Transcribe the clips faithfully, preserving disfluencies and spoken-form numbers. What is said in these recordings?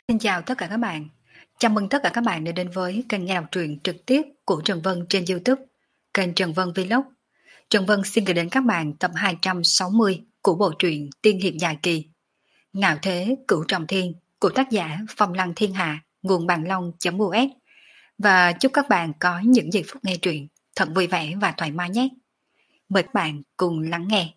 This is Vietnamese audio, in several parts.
Xin chào tất cả các bạn. Chào mừng tất cả các bạn đã đến với kênh nghe đọc truyện trực tiếp của Trần Vân trên YouTube, kênh Trần Vân Vlog. Trần Vân xin gửi đến các bạn tập hai trăm sáu mươi của bộ truyện Tiên hiệp dài kỳ Ngạo thế cửu trọng thiên của tác giả Phong Lăng Thiên Hạ, nguồn bàn long.us. Và chúc các bạn có những giây phút nghe truyện thật vui vẻ và thoải mái nhé. Mời các bạn cùng lắng nghe.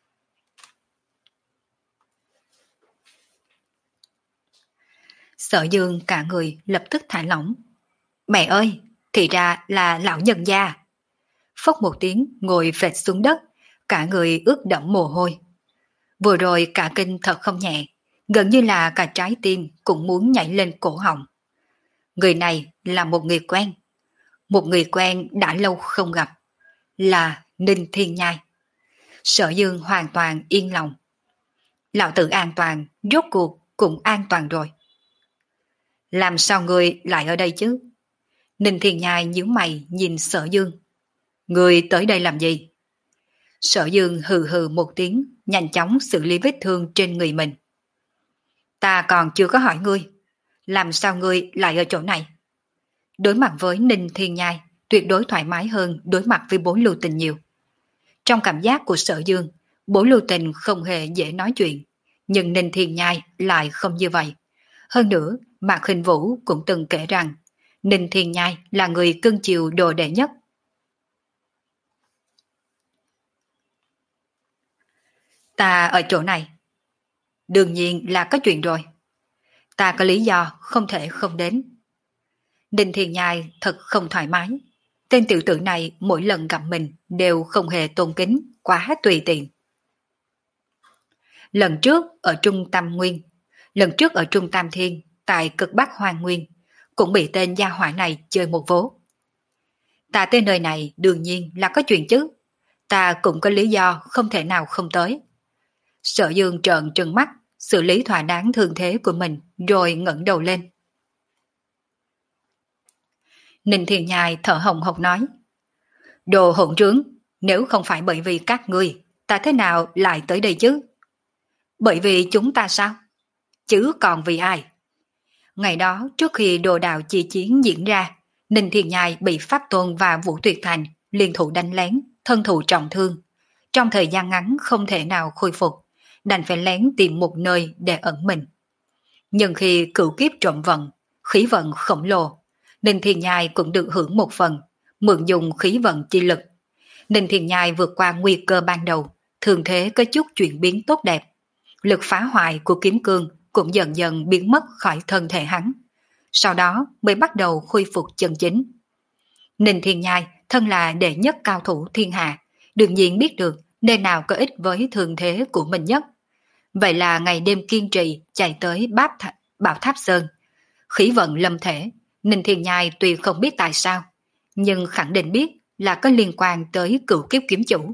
Sở Dương cả người lập tức thả lỏng. Mẹ ơi, thì ra là lão nhân gia. Phốc một tiếng ngồi phệt xuống đất, cả người ướt đẫm mồ hôi. Vừa rồi cả kinh thật không nhẹ, gần như là cả trái tim cũng muốn nhảy lên cổ họng. Người này là một người quen, một người quen đã lâu không gặp, là Ninh Thiên Nhai. Sở Dương hoàn toàn yên lòng. Lão tử an toàn, rốt cuộc cũng an toàn rồi. Làm sao người lại ở đây chứ? Ninh Thiên Nhai nhíu mày nhìn Sở Dương. Người tới đây làm gì? Sở Dương hừ hừ một tiếng, nhanh chóng xử lý vết thương trên người mình. Ta còn chưa có hỏi ngươi, làm sao ngươi lại ở chỗ này? Đối mặt với Ninh Thiên Nhai, tuyệt đối thoải mái hơn đối mặt với Bố Lưu Tình nhiều. Trong cảm giác của Sở Dương, Bố Lưu Tình không hề dễ nói chuyện, nhưng Ninh Thiên Nhai lại không như vậy. Hơn nữa, Mạc Hình Vũ cũng từng kể rằng Ninh Thiên Nhai là người cưng chiều đồ đệ nhất. Ta ở chỗ này. Đương nhiên là có chuyện rồi. Ta có lý do không thể không đến. Ninh Thiên Nhai thật không thoải mái. Tên tiểu tử này mỗi lần gặp mình đều không hề tôn kính, quá tùy tiện. Lần trước ở Trung Tam Nguyên, lần trước ở Trung Tam Thiên, tại cực Bắc Hoàng Nguyên, cũng bị tên gia hỏa này chơi một vố. Ta tới nơi này đương nhiên là có chuyện chứ. Ta cũng có lý do không thể nào không tới. Sở Dương trợn trừng mắt, xử lý thỏa đáng thương thế của mình, rồi ngẩng đầu lên. Ninh Thiên Nhai thở hồng hộc nói. Đồ hỗn trướng, nếu không phải bởi vì các ngươi, ta thế nào lại tới đây chứ? Bởi vì chúng ta sao? Chứ còn vì ai? Ngày đó, trước khi đồ đạo chi chiến diễn ra, Ninh Thiên Nhai bị Pháp Tôn và Vũ Tuyệt Thành liên thủ đánh lén, thân thụ trọng thương. Trong thời gian ngắn không thể nào khôi phục, đành phải lén tìm một nơi để ẩn mình. Nhưng khi cửu kiếp trộm vận, khí vận khổng lồ, Ninh Thiên Nhai cũng được hưởng một phần, mượn dùng khí vận chi lực. Ninh Thiên Nhai vượt qua nguy cơ ban đầu, thường thế có chút chuyển biến tốt đẹp. Lực phá hoại của kiếm cương cũng dần dần biến mất khỏi thân thể hắn. Sau đó mới bắt đầu khôi phục chân chính. Ninh Thiên Nhai thân là đệ nhất cao thủ thiên hạ, đương nhiên biết được nơi nào có ích với thường thế của mình nhất. Vậy là ngày đêm kiên trì chạy tới báp th- Bảo Tháp Sơn. Khí vận lâm thể, Ninh Thiên Nhai tuy không biết tại sao, nhưng khẳng định biết là có liên quan tới cửu kiếp kiếm chủ.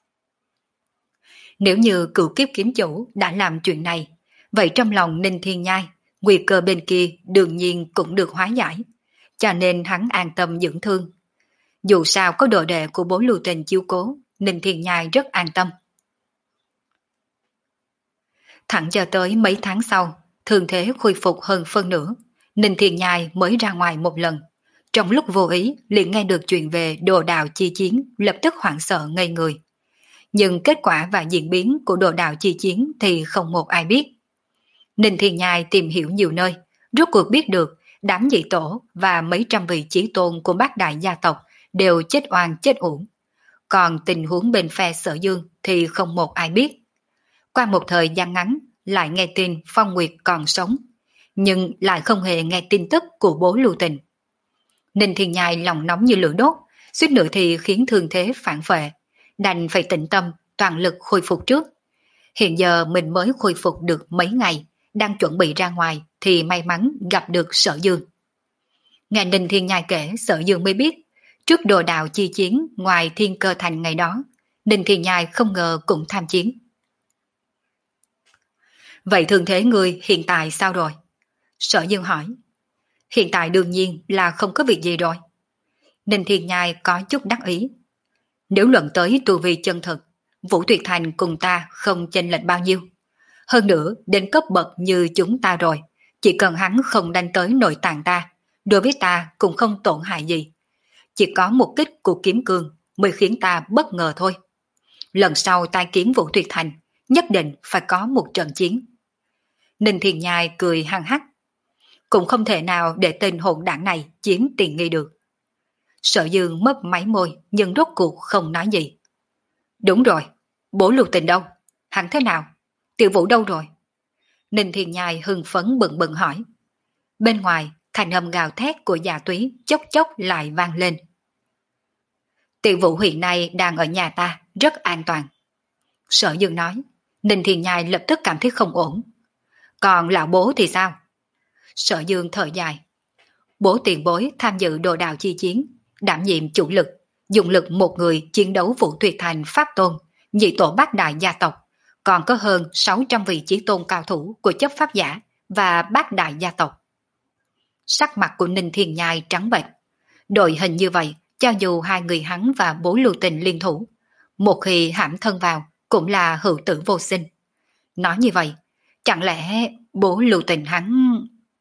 Nếu như cửu kiếp kiếm chủ đã làm chuyện này, vậy trong lòng Ninh Thiên Nhai, nguy cơ bên kia đương nhiên cũng được hóa giải, cho nên hắn an tâm dưỡng thương. Dù sao có đồ đệ của Bố Lưu Tình chiếu cố, Ninh Thiên Nhai rất an tâm. Thẳng cho tới mấy tháng sau, thường thế khôi phục hơn phân nửa, Ninh Thiên Nhai mới ra ngoài một lần. Trong lúc vô ý liền nghe được chuyện về đồ đạo chi chiến, lập tức hoảng sợ ngây người. Nhưng kết quả và diễn biến của đồ đạo chi chiến thì không một ai biết. Ninh Thiên Nhai tìm hiểu nhiều nơi, rốt cuộc biết được đám dị tổ và mấy trăm vị chí tôn của bát đại gia tộc đều chết oan chết uổng. Còn tình huống bên phe Sở Dương thì không một ai biết. Qua một thời gian ngắn lại nghe tin Phong Nguyệt còn sống, nhưng lại không hề nghe tin tức của Bố Lưu Tình. Ninh Thiên Nhai lòng nóng như lửa đốt, suýt nữa thì khiến thương thế phản phệ, đành phải tĩnh tâm toàn lực khôi phục trước. Hiện giờ mình mới khôi phục được mấy ngày, đang chuẩn bị ra ngoài thì may mắn gặp được Sở Dương. Nghe Ninh Thiên Nhai kể, Sở Dương mới biết, trước đồ đạo chi chiến ngoài Thiên Cơ Thành ngày đó, Ninh Thiên Nhai không ngờ cũng tham chiến. Vậy thường thế người hiện tại sao rồi? Sở Dương hỏi. Hiện tại đương nhiên là không có việc gì rồi. Ninh Thiên Nhai có chút đắc ý. Nếu luận tới tu vi chân thực, Vũ Tuyệt Thành cùng ta không chênh lệch bao nhiêu. Hơn nữa, đến cấp bậc như chúng ta rồi, Chỉ cần hắn không đánh tới nội tạng ta, đối với ta cũng không tổn hại gì. Chỉ có một kích của kiếm cương mới khiến ta bất ngờ thôi. Lần sau tai kiến Vũ Tuyệt Thành, nhất định phải có một trận chiến. Ninh Thiền Nhai cười hăng hắc. Cũng không thể nào để tên hỗn đảng này chiếm tiện nghi được. Sở Dương mấp máy môi nhưng rốt cuộc không nói gì. Đúng rồi, bố Lưu Tình đâu? Hắn thế nào? Tiểu Vũ đâu rồi? Ninh Thiền Nhai hưng phấn bừng bừng hỏi. Bên ngoài, thành âm gào thét của Dạ Túy chốc chốc lại vang lên. Tiểu Vũ hiện nay đang ở nhà ta, rất an toàn. Sở Dương nói. Ninh Thiền Nhai lập tức cảm thấy không ổn. Còn lão bố thì sao? Sở Dương thở dài. Bố tiền bối tham dự đồ đào chi chiến, đảm nhiệm chủ lực, dùng lực một người chiến đấu Vũ Tuyệt Thành Pháp Tôn, nhị tổ bát đại gia tộc, còn có hơn sáu trăm vị chí tôn cao thủ của chấp pháp giả và bát đại gia tộc. Sắc mặt của Ninh Thiên Nhai trắng bệch. Đội hình như vậy, cho dù hai người hắn và bố Lưu Tình liên thủ, một khi hãm thân vào cũng là hữu tử vô sinh. Nói như vậy, chẳng lẽ bố Lưu Tình hắn...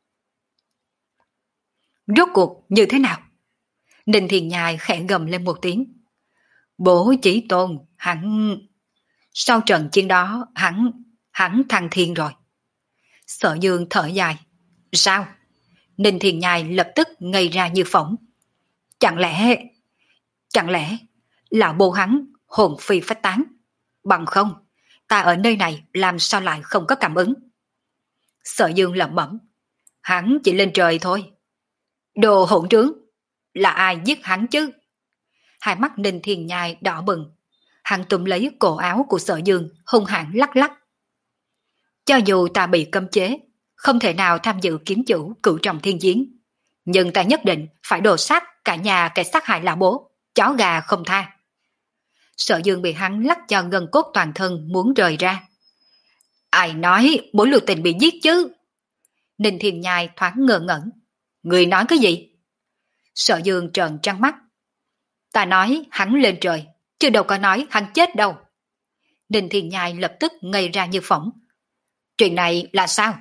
Rốt cuộc như thế nào? Ninh Thiên Nhai khẽ gầm lên một tiếng. Bố Chí Tôn, hắn... Sau trận chiến đó, hắn... hắn thăng thiên rồi. Sở Dương thở dài. Sao? Ninh Thiên Nhai lập tức ngây ra như phỏng. Chẳng lẽ... Chẳng lẽ... Lão bố hắn hồn phi phách tán? Bằng không, ta ở nơi này làm sao lại không có cảm ứng? Sở Dương lẩm bẩm. Hắn chỉ lên trời thôi. Đồ hỗn trướng, là ai giết hắn chứ? Hai mắt Ninh Thiên Nhai đỏ bừng. Hắn túm lấy cổ áo của Sở Dương hung hãn lắc lắc. Cho dù ta bị cấm chế, không thể nào tham dự kiếm chủ cửu trọng thiên chiến, nhưng ta nhất định phải đồ sát cả nhà kẻ sát hại lão bố, chó gà không tha. Sở Dương bị hắn lắc cho gân cốt toàn thân muốn rời ra. Ai nói bố Lưu Tình bị giết chứ? Ninh Thiên Nhai thoáng ngơ ngẩn. Người nói cái gì? Sở Dương trợn trắng mắt. Ta nói hắn lên trời, chứ đâu có nói hắn chết đâu. Ninh Thiên Nhai lập tức ngây ra như phỏng. Chuyện này là sao?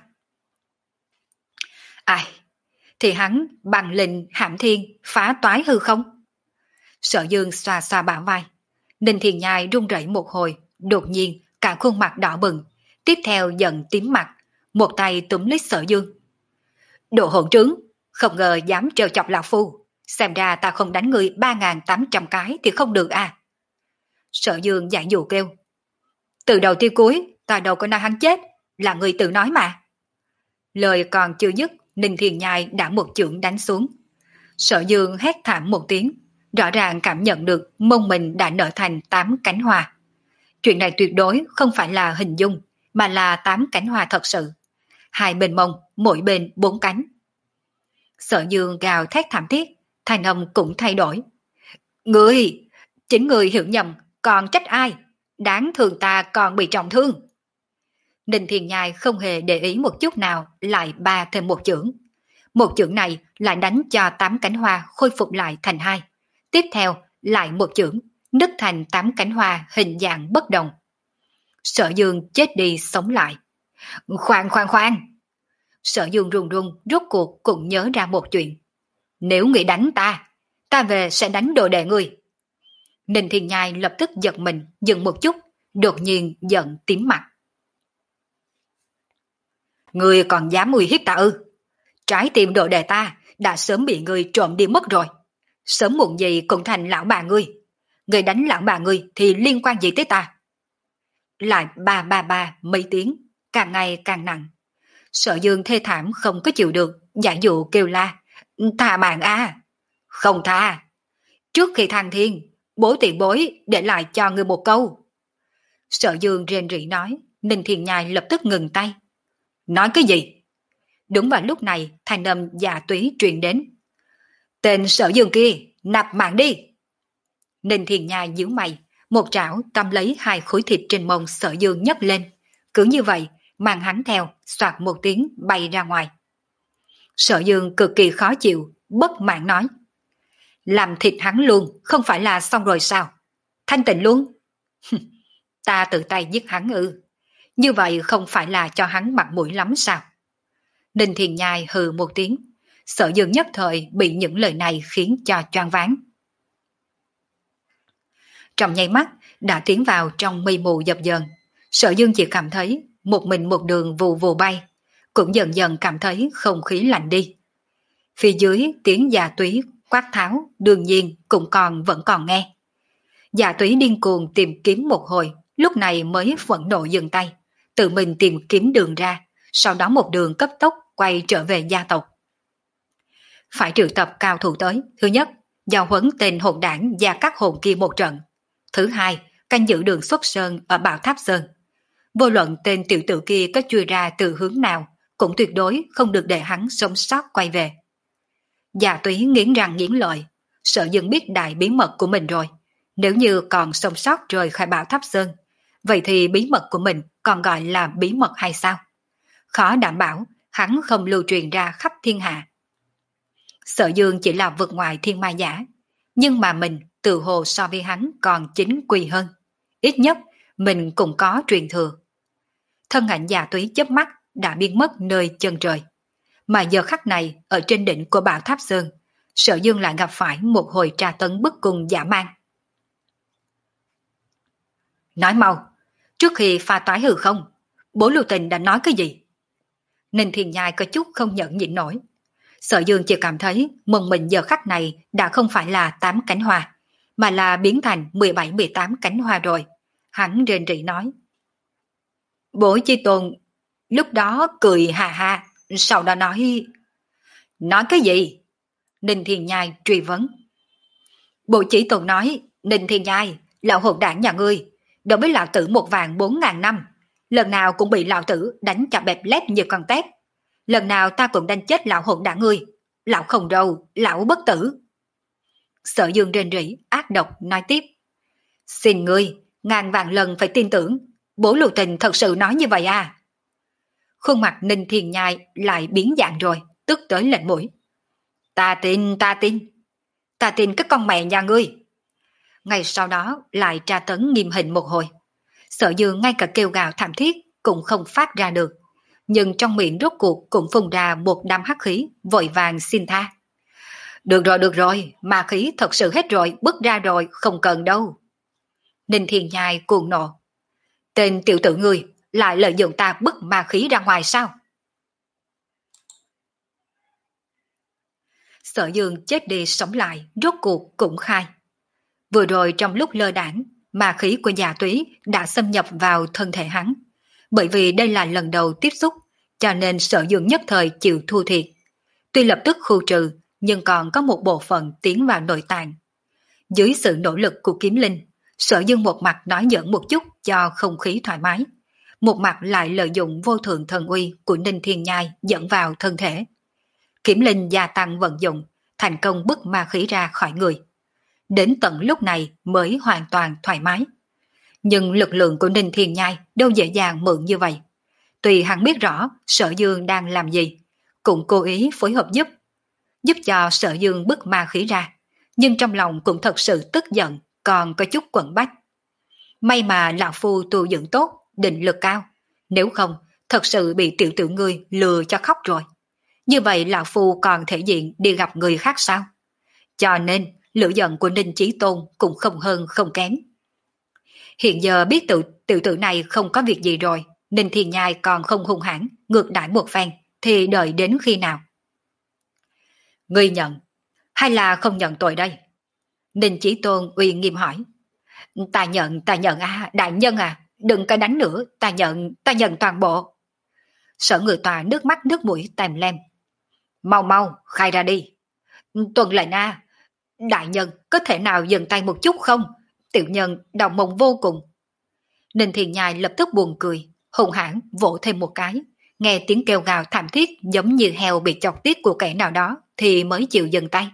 Ai? Thì hắn bằng lệnh hãm thiên phá toái hư không? Sở Dương xoa xoa bả vai. Ninh Thiên Nhai run rẩy một hồi, đột nhiên cả khuôn mặt đỏ bừng, tiếp theo giận tím mặt, một tay túm lấy Sở Dương. Đồ hỗn trướng, không ngờ dám trêu chọc lão phu, xem ra ta không đánh người ba nghìn tám trăm cái thì không được à. Sở Dương giải dụ kêu. Từ đầu tới cuối, ta đâu có nói hắn chết, là người tự nói mà. Lời còn chưa dứt, Ninh Thiên Nhai đã một chưởng đánh xuống. Sở Dương hét thảm một tiếng, rõ ràng cảm nhận được mông mình đã nở thành tám cánh hoa. Chuyện này tuyệt đối không phải là hình dung, mà là tám cánh hoa thật sự. Hai bên mông, mỗi bên bốn cánh. Sở Dương gào thét thảm thiết, thanh âm cũng thay đổi. Người, chính người hiểu nhầm, còn trách ai? Đáng thường ta còn bị trọng thương. Ninh Thiên Nhai không hề để ý một chút nào, lại ba thêm một chưởng. Một chưởng này lại đánh cho tám cánh hoa khôi phục lại thành hai. Tiếp theo lại một chưởng, nứt thành tám cánh hoa hình dạng bất đồng. Sở Dương chết đi sống lại. Khoan khoan khoan! Sở Dương run run rốt cuộc cũng nhớ ra một chuyện. Nếu ngươi đánh ta, ta về sẽ đánh đồ đệ ngươi. Ninh Thiên Nhai lập tức giật mình, dừng một chút, đột nhiên giận tím mặt. Ngươi còn dám uy hiếp ta ư? Trái tim đồ đệ ta đã sớm bị ngươi trộm đi mất rồi. Sớm muộn gì cũng thành lão bà ngươi. Ngươi đánh lão bà ngươi thì liên quan gì tới ta? Lại ba ba ba mấy tiếng, càng ngày càng nặng. Sở Dương thê thảm không có chịu được, giả dụ kêu la. Tha mạng a, không tha. Trước khi thăng thiên, bố tiền bối để lại cho ngươi một câu. Sở Dương rên rỉ nói. Ninh Thiên Nhai lập tức ngừng tay. Nói cái gì? Đúng vào lúc này, thanh âm Dạ Túy truyền đến. Tên Sở Dương kia, nạp mạng đi. Ninh Thiên Nhai nhíu mày, một trảo cầm lấy hai khối thịt trên mông Sở Dương nhấc lên. Cứ như vậy, mang hắn theo, soạt một tiếng bay ra ngoài. Sở Dương cực kỳ khó chịu, bất mãn nói. Làm thịt hắn luôn, không phải là xong rồi sao? Thanh tịnh luôn. Ta tự tay giết hắn ư? Như vậy không phải là cho hắn mặt mũi lắm sao? Ninh Thiền Nhai hừ một tiếng, Sở Dương nhất thời bị những lời này khiến cho choáng váng. Trong nháy mắt đã tiến vào trong mây mù dập dờn, Sở Dương chỉ cảm thấy một mình một đường vù vù bay, cũng dần dần cảm thấy không khí lạnh đi. Phía dưới tiếng Dạ Túy quát tháo đương nhiên cũng còn vẫn còn nghe. Dạ Túy điên cuồng tìm kiếm một hồi, lúc này mới phẫn nộ dừng tay, tự mình tìm kiếm đường ra, sau đó một đường cấp tốc quay trở về gia tộc. Phải triệu tập cao thủ tới, thứ nhất, giao huấn tên hồn đảng và các hồn kia một trận. Thứ hai, canh giữ đường xuất sơn ở Bảo Tháp Sơn. Vô luận tên tiểu tử kia có chui ra từ hướng nào, cũng tuyệt đối không được để hắn sống sót quay về. Dạ Túy nghiến răng nghiến lợi, Sở Dương biết đại bí mật của mình rồi. Nếu như còn sống sót rời khỏi Bảo Tháp Sơn, vậy thì bí mật của mình còn gọi là bí mật hay sao? Khó đảm bảo hắn không lưu truyền ra khắp thiên hạ. Sở Dương chỉ là vượt ngoài thiên ma giả, nhưng mà mình từ hồ so với hắn còn chính quy hơn. Ít nhất mình cũng có truyền thừa. Thân ảnh Dạ Túy chớp mắt đã biến mất nơi chân trời. Mà giờ khắc này ở trên đỉnh của Bảo Tháp Sơn, Sở Dương lại gặp phải một hồi tra tấn bức cùng dã man. Nói mau, trước khi pha toái hư không, Bố Lưu Tình đã nói cái gì? Ninh Thiền Nhai có chút không nhận nhịn nổi. Sở Dương chỉ cảm thấy mông mình giờ khắc này đã không phải là tám cánh hoa, mà là biến thành mười bảy mười tám cánh hoa rồi. Hắn rên rỉ nói. Bố Chi Tôn lúc đó cười hà hà, sau đó nói... Nói cái gì? Ninh Thiền Nhai truy vấn. Bộ Chỉ Tôn nói, Ninh Thiền Nhai, lão hồn đảng nhà ngươi, đối với lão tử một vàng bốn ngàn năm, lần nào cũng bị lão tử đánh cho bẹp lép như con tép. Lần nào ta cũng đánh chết lão hồn đảng ngươi, lão không đâu, lão bất tử. Sở Dương rên rỉ, ác độc nói tiếp. Xin ngươi, ngàn vạn lần phải tin tưởng, Bố Lưu Tình thật sự nói như vậy à? Khuôn mặt Ninh Thiền Nhai lại biến dạng rồi, tức tới lạnh mũi. Ta tin, ta tin. Ta tin cái con mẹ nhà ngươi. Ngày sau đó lại tra tấn nghiêm hình một hồi. Sở Dương ngay cả kêu gào thảm thiết cũng không phát ra được. Nhưng trong miệng rốt cuộc cũng phun ra một đám hắc khí, vội vàng xin tha. Được rồi, được rồi, ma khí thật sự hết rồi, bứt ra rồi, không cần đâu. Ninh Thiền Nhai cuồng nộ. Tên tiểu tử ngươi lại lợi dụng ta bứt ma khí ra ngoài sao? Sở Dương chết đi sống lại, rốt cuộc cũng khai. Vừa rồi trong lúc lơ đảng, ma khí của Dạ Túy đã xâm nhập vào thân thể hắn. Bởi vì đây là lần đầu tiếp xúc, cho nên Sở Dương nhất thời chịu thua thiệt. Tuy lập tức khu trừ, nhưng còn có một bộ phận tiến vào nội tạng. Dưới sự nỗ lực của kiếm linh, Sở Dương một mặt nói giỡn một chút cho không khí thoải mái, một mặt lại lợi dụng vô thượng thần uy của Ninh Thiên Nhai dẫn vào thân thể. Kiếm linh gia tăng vận dụng, thành công bức ma khí ra khỏi người. Đến tận lúc này mới hoàn toàn thoải mái. Nhưng lực lượng của Ninh Thiên Nhai đâu dễ dàng mượn như vậy. Tuy hắn biết rõ Sở Dương đang làm gì, cũng cố ý phối hợp giúp, giúp cho Sở Dương bức ma khí ra, nhưng trong lòng cũng thật sự tức giận, còn có chút quẩn bách. May mà lão phu tu dưỡng tốt, định lực cao, nếu không thật sự bị tiểu tử ngươi lừa cho khóc rồi. Như vậy lão phu còn thể diện đi gặp người khác sao? Cho nên lửa giận của Ninh Chí Tôn cũng không hơn không kém. Hiện giờ biết tự tiểu tử này không có việc gì rồi, Ninh Thiên Nhai còn không hung hãn ngược đãi một phen, thì đợi đến khi nào? Ngươi nhận hay là không nhận tội đây? Ninh Chí Tôn uy nghiêm hỏi. Ta nhận, ta nhận à, đại nhân à, đừng có đánh nữa, ta nhận, ta nhận toàn bộ. Sở Người Tòa nước mắt nước mũi tèm lem. Mau mau, khai ra đi. Tuần lệnh a, đại nhân có thể nào dừng tay một chút không? Tiểu nhân đau mong vô cùng. Ninh Thiền Nhai lập tức buồn cười, hùng hãn vỗ thêm một cái, nghe tiếng kêu gào thảm thiết giống như heo bị chọc tiết của kẻ nào đó thì mới chịu dừng tay.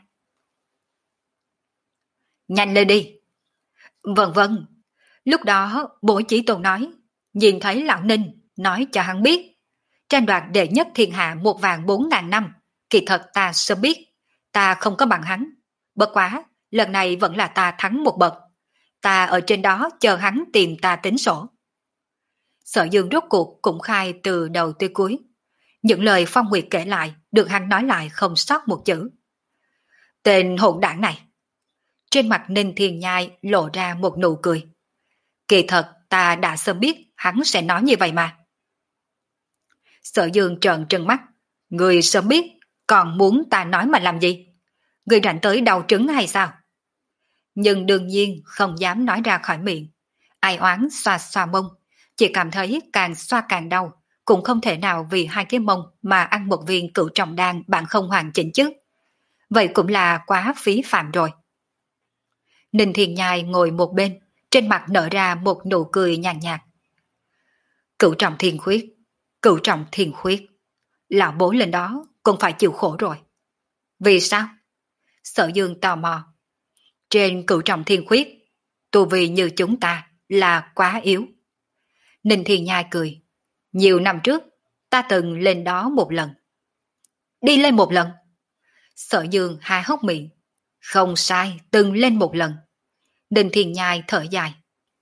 Nhanh lên đi. Vâng vâng. Lúc đó Bổ Chỉ Tôn nói, nhìn thấy lão Ninh, nói cho hắn biết, tranh đoạt đệ nhất thiên hạ một vàng bốn ngàn năm, kỳ thật ta sớm biết, ta không có bằng hắn. Bất quá, lần này vẫn là ta thắng một bậc. Ta ở trên đó chờ hắn tìm ta tính sổ. Sở Dương rốt cuộc cũng khai từ đầu tới cuối. Những lời Phong Nguyệt kể lại được hắn nói lại không sót một chữ. Tên hỗn đảng này. Trên mặt Ninh Thiên Nhai lộ ra một nụ cười. Kỳ thật ta đã sớm biết hắn sẽ nói như vậy mà. Sở Dương trợn trừng mắt. Người sớm biết, còn muốn ta nói mà làm gì? Người rảnh tới đau trứng hay sao? Nhưng đương nhiên không dám nói ra khỏi miệng. Ai oán xoa xoa mông, chỉ cảm thấy càng xoa càng đau, cũng không thể nào vì hai cái mông mà ăn một viên cửu trọng đan bạn không hoàn chỉnh chứ. Vậy cũng là quá phí phạm rồi. Ninh Thiên Nhai ngồi một bên, trên mặt nở ra một nụ cười nhàn nhạt, nhạt. Cửu trọng thiên khuyết, cửu trọng thiên khuyết. Lão bố lên đó cũng phải chịu khổ rồi. Vì sao? Sở Dương tò mò. Trên cửu trọng thiên khuyết, tu vi như chúng ta là quá yếu. Ninh Thiên Nhai cười. Nhiều năm trước, ta từng lên đó một lần. Đi lên một lần? Sở Dương há hốc miệng. Không sai, từng lên một lần. Ninh Thiên Nhai thở dài.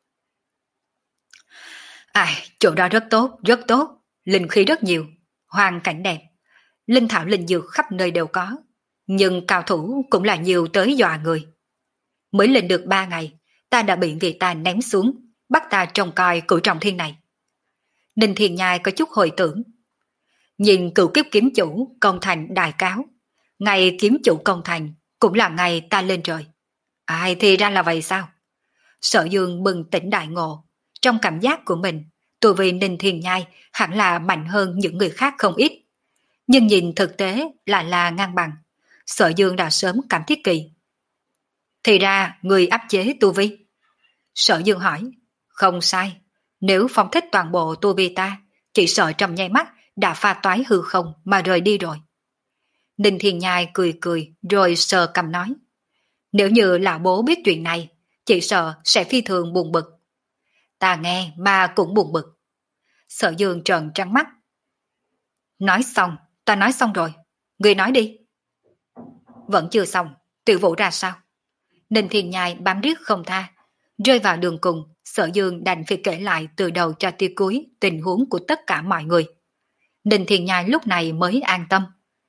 Ai, chỗ đó rất tốt, rất tốt. Linh khí rất nhiều, hoàn cảnh đẹp. Linh thảo linh dược khắp nơi đều có. Nhưng cao thủ cũng là nhiều tới dọa người. Mới lên được ba ngày, ta đã bị người ta ném xuống, bắt ta trông coi cửu trọng thiên này. Ninh Thiên Nhai có chút hồi tưởng. Nhìn cửu kiếp kiếm chủ công thành đại cáo. Ngày kiếm chủ công thành cũng là ngày ta lên trời. Ai thì ra là vậy sao? Sở Dương bừng tỉnh đại ngộ. Trong cảm giác của mình, tu vi Ninh Thiên Nhai hẳn là mạnh hơn những người khác không ít. Nhưng nhìn thực tế lại là ngang bằng. Sở Dương đã sớm cảm thiết kỳ. Thì ra người áp chế tu vi. Sở Dương hỏi. Không sai. Nếu phóng thích toàn bộ tu vi ta, chỉ sợ trong nháy mắt đã pha toái hư không mà rời đi rồi. Ninh Thiên Nhai cười cười rồi sờ cầm nói. Nếu như lão bố biết chuyện này, chỉ sợ sẽ phi thường buồn bực. Ta nghe mà cũng buồn bực. Sở Dương trợn trắng mắt. Nói xong, ta nói xong rồi. Người nói đi. Vẫn chưa xong, Tiểu Vũ ra sao? Ninh Thiên Nhai bám riết không tha. Rơi vào đường cùng, Sở Dương đành phải kể lại từ đầu cho tới cuối tình huống của tất cả mọi người. Ninh Thiên Nhai lúc này mới an tâm.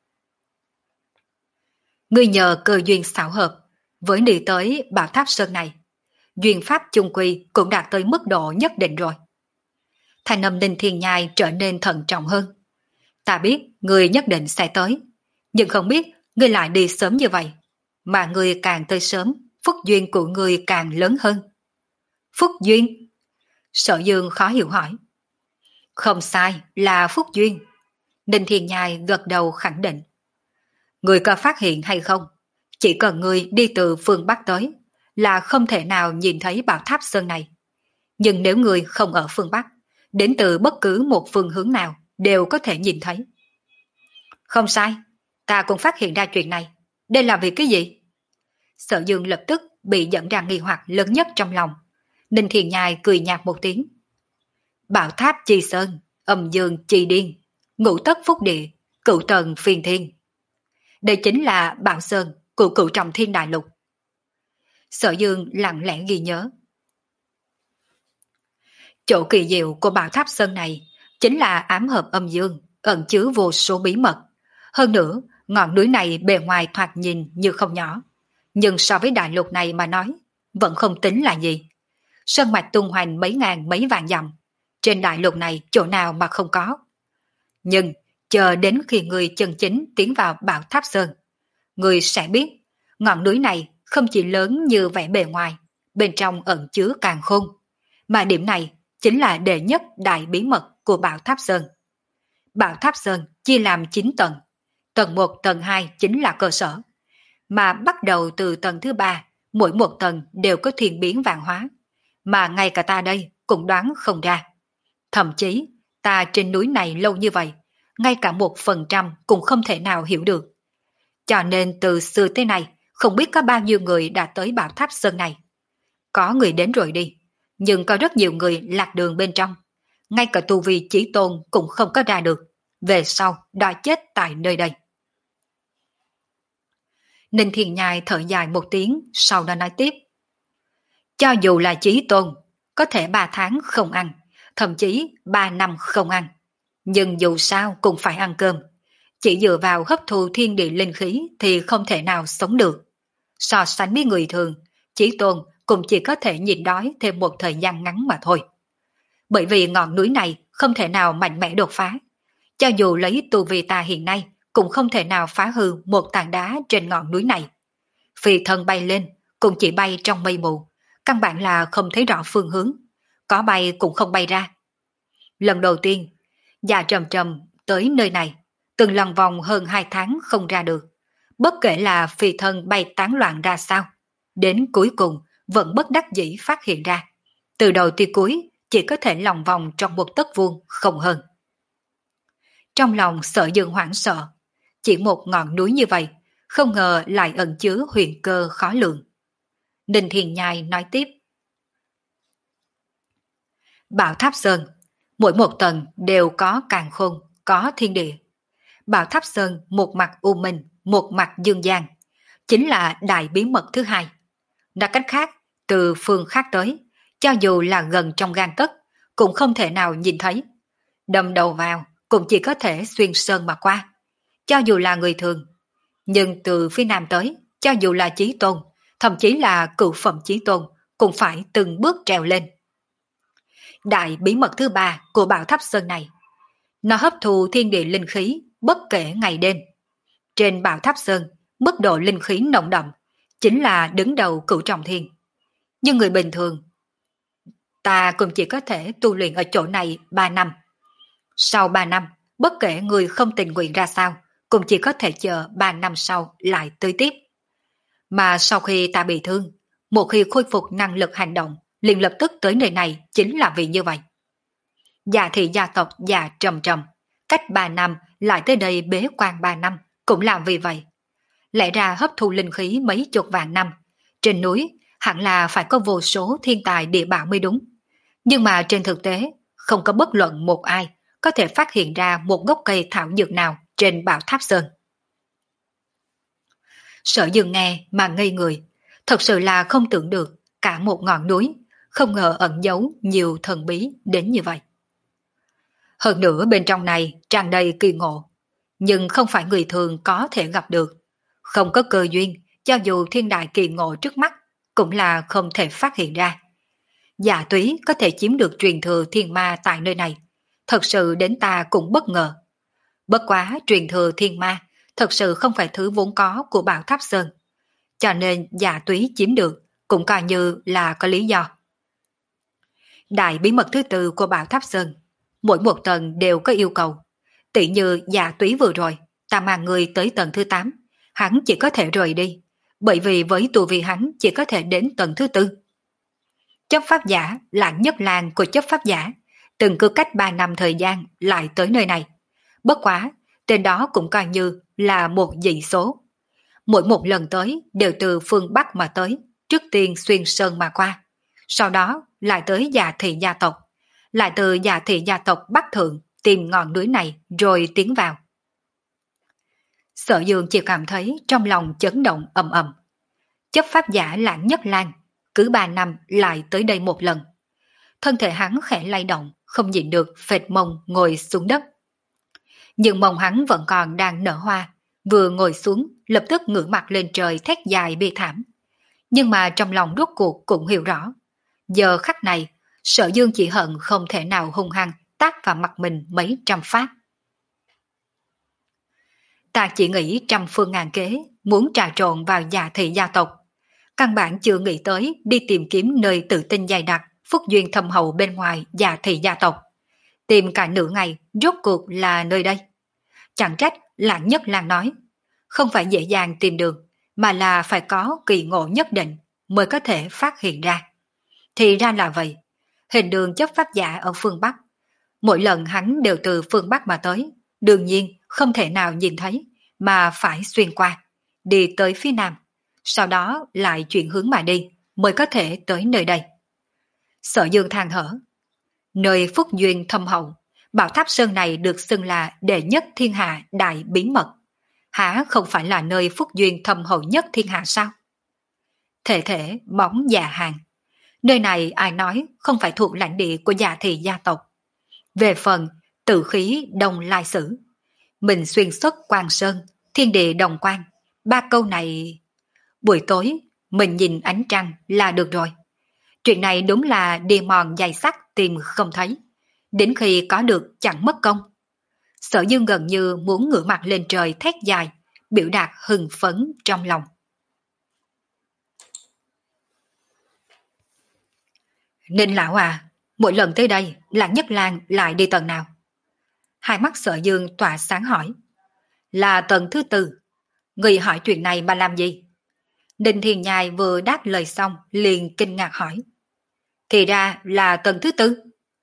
Ngươi nhờ cơ duyên xảo hợp, với đi tới Bảo Tháp Sơn này, duyên pháp chung quy cũng đạt tới mức độ nhất định rồi. Thanh âm Ninh Thiên Nhai trở nên thận trọng hơn. Ta biết ngươi nhất định sẽ tới, nhưng không biết ngươi lại đi sớm như vậy. Mà ngươi càng tới sớm, phúc duyên của ngươi càng lớn hơn. Phúc duyên? Sở Dương khó hiểu hỏi. Không sai, là phúc duyên. Ninh Thiên Nhai gật đầu khẳng định. Ngươi có phát hiện hay không? Chỉ cần ngươi đi từ phương Bắc tới, là không thể nào nhìn thấy Bảo Tháp Sơn này. Nhưng nếu ngươi không ở phương Bắc, đến từ bất cứ một phương hướng nào đều có thể nhìn thấy. Không sai, ta cũng phát hiện ra chuyện này. Đây là vì cái gì? Sở Dương lập tức bị dẫn ra nghi hoặc lớn nhất trong lòng. Ninh Thiên Nhai cười nhạt một tiếng. Bảo Tháp Chi Sơn, Âm Dương Chi Điên, Ngũ Tất Phúc Địa, Cửu Tần Phiên Thiên. Đây chính là Bảo Sơn của Cửu Trọng Thiên Đại Lục. Sở Dương lặng lẽ ghi nhớ. Chỗ kỳ diệu của Bảo Tháp Sơn này chính là ám hợp âm dương, ẩn chứa vô số bí mật. Hơn nữa, ngọn núi này bề ngoài thoạt nhìn như không nhỏ, nhưng so với đại lục này mà nói, vẫn không tính là gì. Sơn mạch tung hoành mấy ngàn mấy vạn dặm, trên đại lục này chỗ nào mà không có. Nhưng chờ đến khi người chân chính tiến vào Bảo Tháp Sơn, người sẽ biết ngọn núi này không chỉ lớn như vẻ bề ngoài, bên trong ẩn chứa càn khôn, mà điểm này chính là đệ nhất đại bí mật của Bảo Tháp Sơn. Bảo Tháp Sơn chia làm chín tầng, tầng một, tầng hai chính là cơ sở, mà bắt đầu từ tầng thứ ba, mỗi một tầng đều có thiên biến vạn hóa, mà ngay cả ta đây cũng đoán không ra. Thậm chí, ta trên núi này lâu như vậy, ngay cả một phần trăm cũng không thể nào hiểu được. Cho nên từ xưa tới nay, không biết có bao nhiêu người đã tới Bảo Tháp Sơn này. Có người đến rồi đi, nhưng có rất nhiều người lạc đường bên trong. Ngay cả tu vi chí tôn cũng không có ra được, về sau đã chết tại nơi đây. Ninh Thiên Nhai thở dài một tiếng, sau đó nói tiếp. Cho dù là chí tôn, có thể ba tháng không ăn, thậm chí ba năm không ăn. Nhưng dù sao cũng phải ăn cơm. Chỉ dựa vào hấp thu thiên địa linh khí thì không thể nào sống được. So sánh với người thường, Chí Tôn cũng chỉ có thể nhịn đói thêm một thời gian ngắn mà thôi. Bởi vì ngọn núi này không thể nào mạnh mẽ đột phá. Cho dù lấy tu vi ta hiện nay, cũng không thể nào phá hư một tảng đá trên ngọn núi này. Phi thân bay lên, cũng chỉ bay trong mây mù, căn bản là không thấy rõ phương hướng, có bay cũng không bay ra. Lần đầu tiên, Dạ Trầm Trầm tới nơi này, từng lần vòng hơn hai tháng không ra được. Bất kể là phi thân bay tán loạn ra sao, đến cuối cùng vẫn bất đắc dĩ phát hiện ra. Từ đầu tới cuối chỉ có thể lòng vòng trong một tấc vuông không hơn. Trong lòng Sở Dương hoảng sợ, chỉ một ngọn núi như vậy, không ngờ lại ẩn chứa huyền cơ khó lường. Ninh Thiền Nhai nói tiếp. Bảo Tháp Sơn, mỗi một tầng đều có càn khôn, có thiên địa. Bảo Tháp Sơn một mặt u minh, một mặt dương gian, chính là đại bí mật thứ hai. Nói cách khác, từ phương khác tới, cho dù là gần trong gang tấc, cũng không thể nào nhìn thấy. Đâm đầu vào, cũng chỉ có thể xuyên sơn mà qua. Cho dù là người thường, nhưng từ phía nam tới, cho dù là chí tôn, thậm chí là cựu phẩm chí tôn, cũng phải từng bước trèo lên. Đại bí mật thứ ba của Bảo Tháp Sơn này, nó hấp thu thiên địa linh khí bất kể ngày đêm. Trên Bảo Tháp Sơn, mức độ linh khí nồng đậm, chính là đứng đầu cửu trọng thiên. Nhưng người bình thường, ta cũng chỉ có thể tu luyện ở chỗ này ba năm. Sau ba năm, bất kể người không tình nguyện ra sao, cũng chỉ có thể chờ ba năm sau lại tới tiếp. Mà sau khi ta bị thương, một khi khôi phục năng lực hành động, liền lập tức tới nơi này chính là vì như vậy. Dạ thị gia tộc Dạ Trầm Trầm, cách ba năm lại tới đây bế quan ba năm, cũng làm vì vậy. Lẽ ra hấp thu linh khí mấy chục vạn năm, trên núi hẳn là phải có vô số thiên tài địa bảo mới đúng. Nhưng mà trên thực tế, không có bất luận một ai có thể phát hiện ra một gốc cây thảo dược nào trên Bảo Tháp Sơn. Sở Dương nghe mà ngây người, thật sự là không tưởng được cả một ngọn núi, không ngờ ẩn giấu nhiều thần bí đến như vậy. Hơn nữa bên trong này tràn đầy kỳ ngộ, nhưng không phải người thường có thể gặp được. Không có cơ duyên, cho dù thiên đại kỳ ngộ trước mắt, cũng là không thể phát hiện ra. Dạ túy có thể chiếm được truyền thừa thiên ma tại nơi này, thật sự đến ta cũng bất ngờ. Bất quá truyền thừa thiên ma, thật sự không phải thứ vốn có của Bảo Tháp Sơn. Cho nên dạ túy chiếm được, cũng coi như là có lý do. Đại bí mật thứ tư của Bảo Tháp Sơn, mỗi một tầng đều có yêu cầu. Tỷ như dạ túy vừa rồi, ta mang người tới tầng thứ tám, hắn chỉ có thể rời đi, bởi vì với tu vi hắn chỉ có thể đến tầng thứ tư. Chấp pháp giả là nhất làng của chấp pháp giả, từng cứ cách ba năm thời gian lại tới nơi này. Bất quá, tên đó cũng coi như là một dị số. Mỗi một lần tới đều từ phương Bắc mà tới, trước tiên xuyên sơn mà qua. Sau đó lại tới Dạ thị gia tộc, lại từ Dạ thị gia tộc Bắc Thượng tìm ngọn núi này rồi tiến vào. Sở Dương chỉ cảm thấy trong lòng chấn động ầm ầm. Chấp pháp giả Lãng Nhất Lang cứ ba năm lại tới đây một lần. Thân thể hắn khẽ lay động, không nhịn được phệt mông ngồi xuống đất. Nhưng mông hắn vẫn còn đang nở hoa, vừa ngồi xuống lập tức ngửa mặt lên trời thét dài bi thảm. Nhưng mà trong lòng rốt cuộc cũng hiểu rõ. Giờ khắc này, Sở Dương chỉ hận không thể nào hung hăng tát vào mặt mình mấy trăm phát. Ta chỉ nghĩ trăm phương ngàn kế, muốn trà trộn vào Dạ thị gia tộc. Căn bản chưa nghĩ tới đi tìm kiếm nơi tự tin dày đặc, phúc duyên thâm hậu bên ngoài Dạ thị gia tộc. Tìm cả nửa ngày, rốt cuộc là nơi đây. Chẳng trách Lãng Nhất Lang nói, không phải dễ dàng tìm được, mà là phải có kỳ ngộ nhất định mới có thể phát hiện ra. Thì ra là vậy, hình đường chấp pháp giả ở phương Bắc. Mỗi lần hắn đều từ phương Bắc mà tới, đương nhiên không thể nào nhìn thấy, mà phải xuyên qua, đi tới phía Nam, sau đó lại chuyển hướng mà đi, mới có thể tới nơi đây. Sở Dương than thở, nơi phúc duyên thâm hậu, Bảo Tháp Sơn này được xưng là đệ nhất thiên hạ đại bí mật. Hả không phải là nơi phúc duyên thâm hậu nhất thiên hạ sao? Thể thể bóng già hàng. Nơi này ai nói không phải thuộc lãnh địa của Dạ thị gia tộc. Về phần tự khí đồng lai sử, mình xuyên xuất quang sơn, thiên địa đồng quang. Ba câu này, buổi tối mình nhìn ánh trăng là được rồi. Chuyện này đúng là đi mòn giày sắt tìm không thấy, đến khi có được chẳng mất công. Sở Dương gần như muốn ngửa mặt lên trời thét dài, biểu đạt hưng phấn trong lòng. Ninh lão à, mỗi lần tới đây Lạc Nhất Lang lại đi tầng nào? Hai mắt Sở Dương tỏa sáng hỏi. Là tầng thứ tư. Người hỏi chuyện này mà làm gì? Ninh Thiên Nhai vừa đáp lời xong liền kinh ngạc hỏi. Thì ra là tầng thứ tư.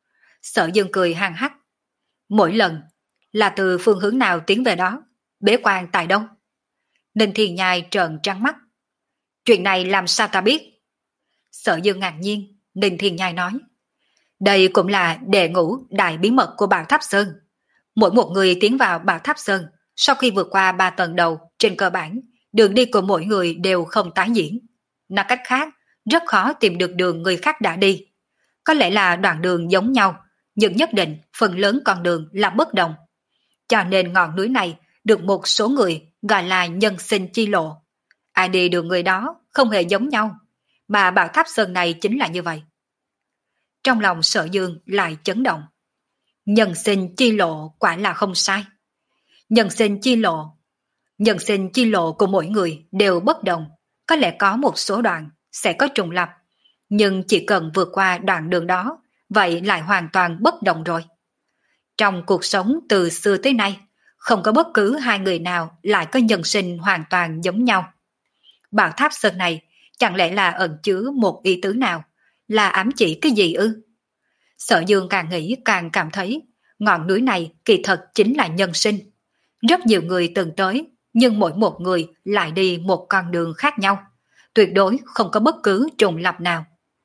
Sở Dương cười hăng hắc. Mỗi lần là từ phương hướng nào tiến về đó? Bế quan tại đâu? Ninh Thiên Nhai trợn trắng mắt. Chuyện này làm sao ta biết? Sở Dương ngạc nhiên. Ninh Thiên Nhai nói. Đây cũng là đệ ngũ đại bí mật của Bảo Tháp Sơn. Mỗi một người tiến vào Bảo Tháp Sơn, sau khi vượt qua ba tầng đầu, trên cơ bản, đường đi của mỗi người đều không tái diễn. Nói cách khác, rất khó tìm được đường người khác đã đi. Có lẽ là đoạn đường giống nhau, nhưng nhất định phần lớn con đường là bất đồng. Cho nên ngọn núi này được một số người gọi là nhân sinh chi lộ. Ai đi đường người đó không hề giống nhau, mà Bảo Tháp Sơn này chính là như vậy. Trong lòng Sở Dương lại chấn động. Nhân sinh chi lộ quả là không sai. Nhân sinh chi lộ Nhân sinh chi lộ của mỗi người đều bất đồng. Có lẽ có một số đoạn sẽ có trùng lặp, nhưng chỉ cần vượt qua đoạn đường đó, vậy lại hoàn toàn bất đồng rồi. Trong cuộc sống từ xưa tới nay, không có bất cứ hai người nào lại có nhân sinh hoàn toàn giống nhau. Bảo Tháp Sơn này chẳng lẽ là ẩn chứa một ý tứ nào, là ám chỉ cái gì ư? Sở Dương càng nghĩ càng cảm thấy ngọn núi này kỳ thật chính là nhân sinh. Rất nhiều người từng tới, nhưng mỗi một người lại đi một con đường khác nhau, tuyệt đối không có bất cứ trùng lặp nào.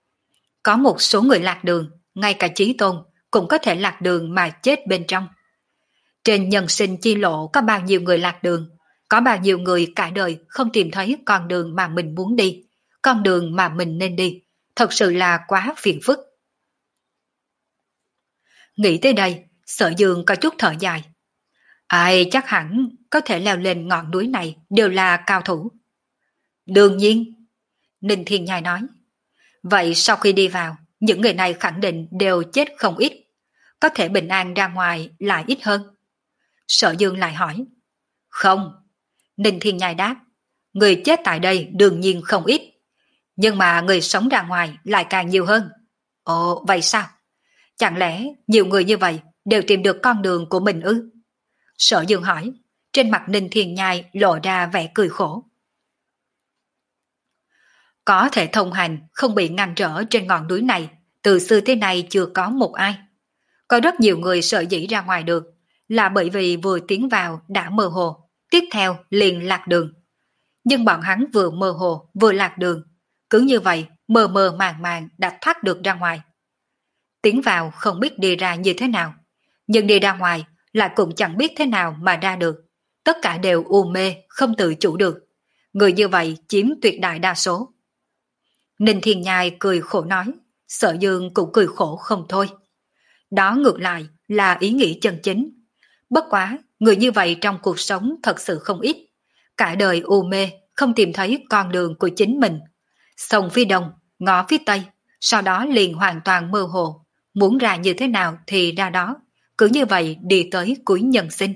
Có một số người lạc đường, ngay cả Chí Tôn cũng có thể lạc đường mà chết bên trong. Trên nhân sinh chi lộ có bao nhiêu người lạc đường, có bao nhiêu người cả đời không tìm thấy con đường mà mình muốn đi, con đường mà mình nên đi, thật sự là quá phiền phức. Nghĩ tới đây, Sở Dương có chút thở dài. Ai chắc hẳn có thể leo lên ngọn núi này đều là cao thủ. Đương nhiên, Ninh Thiên Nhai nói. Vậy sau khi đi vào, những người này khẳng định đều chết không ít. Có thể bình an ra ngoài lại ít hơn. Sở Dương lại hỏi. Không, Ninh Thiên Nhai đáp. Người chết tại đây đương nhiên không ít. Nhưng mà người sống ra ngoài lại càng nhiều hơn. Ồ, vậy sao? Chẳng lẽ nhiều người như vậy đều tìm được con đường của mình ư? Sở Dương hỏi, trên mặt Ninh Thiên Nhai lộ ra vẻ cười khổ. Có thể thông hành không bị ngăn trở trên ngọn núi này, từ xưa tới nay chưa có một ai. Có rất nhiều người sợ dĩ ra ngoài được, là bởi vì vừa tiến vào đã mơ hồ, tiếp theo liền lạc đường. Nhưng bọn hắn vừa mơ hồ vừa lạc đường, cứ như vậy mơ mơ màng màng đã thoát được ra ngoài. Tiến vào không biết đi ra như thế nào, nhưng đi ra ngoài lại cũng chẳng biết thế nào mà ra được. Tất cả đều u mê, không tự chủ được. Người như vậy chiếm tuyệt đại đa số. Ninh Thiên Nhai cười khổ nói, Sở Dương cũng cười khổ không thôi. Đó ngược lại là ý nghĩ chân chính. Bất quá, người như vậy trong cuộc sống thật sự không ít. Cả đời u mê, không tìm thấy con đường của chính mình. Sông phía đông, ngõ phía tây, sau đó liền hoàn toàn mơ hồ. Muốn ra như thế nào thì ra đó. Cứ như vậy đi tới cuối nhân sinh.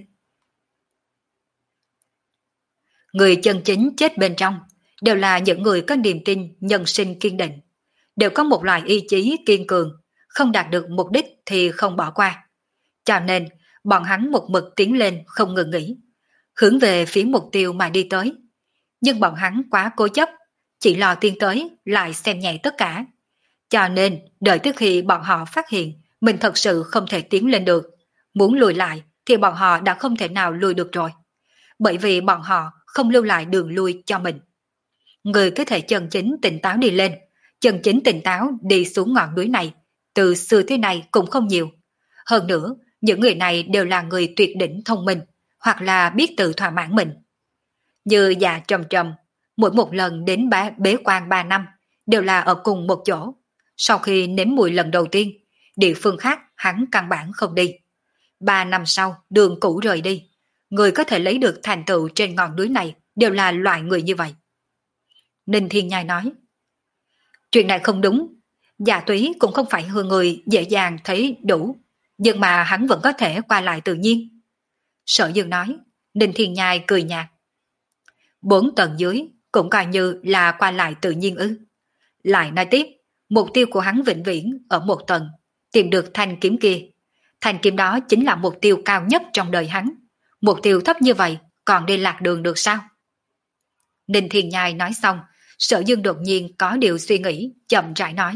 Người chân chính chết bên trong đều là những người có niềm tin nhân sinh kiên định, đều có một loại ý chí kiên cường, không đạt được mục đích thì không bỏ qua. Cho nên, bọn hắn một mực tiến lên không ngừng nghỉ, hướng về phía mục tiêu mà đi tới. Nhưng bọn hắn quá cố chấp, chỉ lo tiến tới lại xem nhẹ tất cả. Cho nên, đợi tới khi bọn họ phát hiện mình thật sự không thể tiến lên được, muốn lùi lại thì bọn họ đã không thể nào lùi được rồi. Bởi vì bọn họ không lưu lại đường lui cho mình. Người có thể chân chính tỉnh táo đi lên, chân chính tỉnh táo đi xuống ngọn núi này, từ xưa tới nay cũng không nhiều. Hơn nữa, những người này đều là người tuyệt đỉnh thông minh, hoặc là biết tự thỏa mãn mình. Như Dạ Trầm Trầm, mỗi một lần đến bá, bế quan ba năm, đều là ở cùng một chỗ. Sau khi nếm mùi lần đầu tiên, địa phương khác hắn căn bản không đi. Ba năm sau, đường cũ rời đi. Người có thể lấy được thành tựu trên ngọn núi này đều là loại người như vậy. Ninh Thiên Nhai nói, chuyện này không đúng. Dạ túy cũng không phải hư người dễ dàng thấy đủ, nhưng mà hắn vẫn có thể qua lại tự nhiên. Sở Dương nói. Ninh Thiên Nhai cười nhạt. Bốn tầng dưới cũng coi như là qua lại tự nhiên ư? Lại nói tiếp, mục tiêu của hắn vĩnh viễn ở một tầng, tìm được thanh kiếm kia. Thanh kiếm đó chính là mục tiêu cao nhất trong đời hắn. Mục tiêu thấp như vậy còn đi lạc đường được sao? Ninh Thiên Nhai nói xong, Sở Dương đột nhiên có điều suy nghĩ, chậm rãi nói.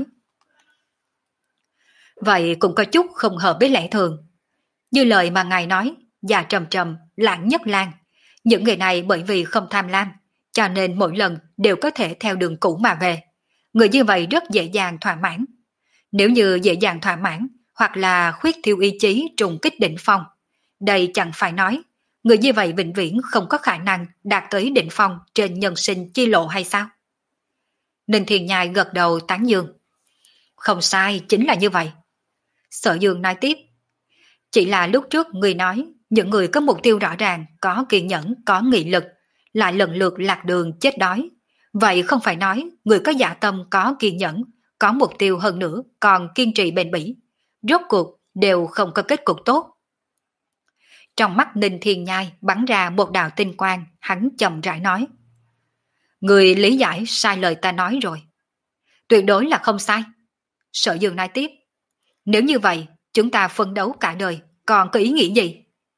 Vậy cũng có chút không hợp với lẽ thường. Như lời mà ngài nói, già trầm trầm, lãng nhất lan. Những người này bởi vì không tham lam, cho nên mỗi lần đều có thể theo đường cũ mà về. Người như vậy rất dễ dàng thỏa mãn. Nếu như dễ dàng thỏa mãn, hoặc là khuyết thiêu ý chí trùng kích đỉnh phong, đây chẳng phải nói, người như vậy vĩnh viễn không có khả năng đạt tới đỉnh phong trên nhân sinh chi lộ hay sao? Ninh Thiên Nhai gật đầu tán dương. Không sai, chính là như vậy. Sở Dương nói tiếp. Chỉ là lúc trước người nói, những người có mục tiêu rõ ràng, có kiên nhẫn, có nghị lực, lại lần lượt lạc đường chết đói. Vậy không phải nói, người có dạ tâm, có kiên nhẫn, có mục tiêu hơn nữa, còn kiên trì bền bỉ. Rốt cuộc đều không có kết cục tốt. Trong mắt Ninh Thiên Nhai bắn ra một đạo tinh quang, hắn chậm rãi nói. Người lý giải sai lời ta nói rồi. Tuyệt đối là không sai. Sở Dương nói tiếp. Nếu như vậy, chúng ta phấn đấu cả đời, còn có ý nghĩ gì?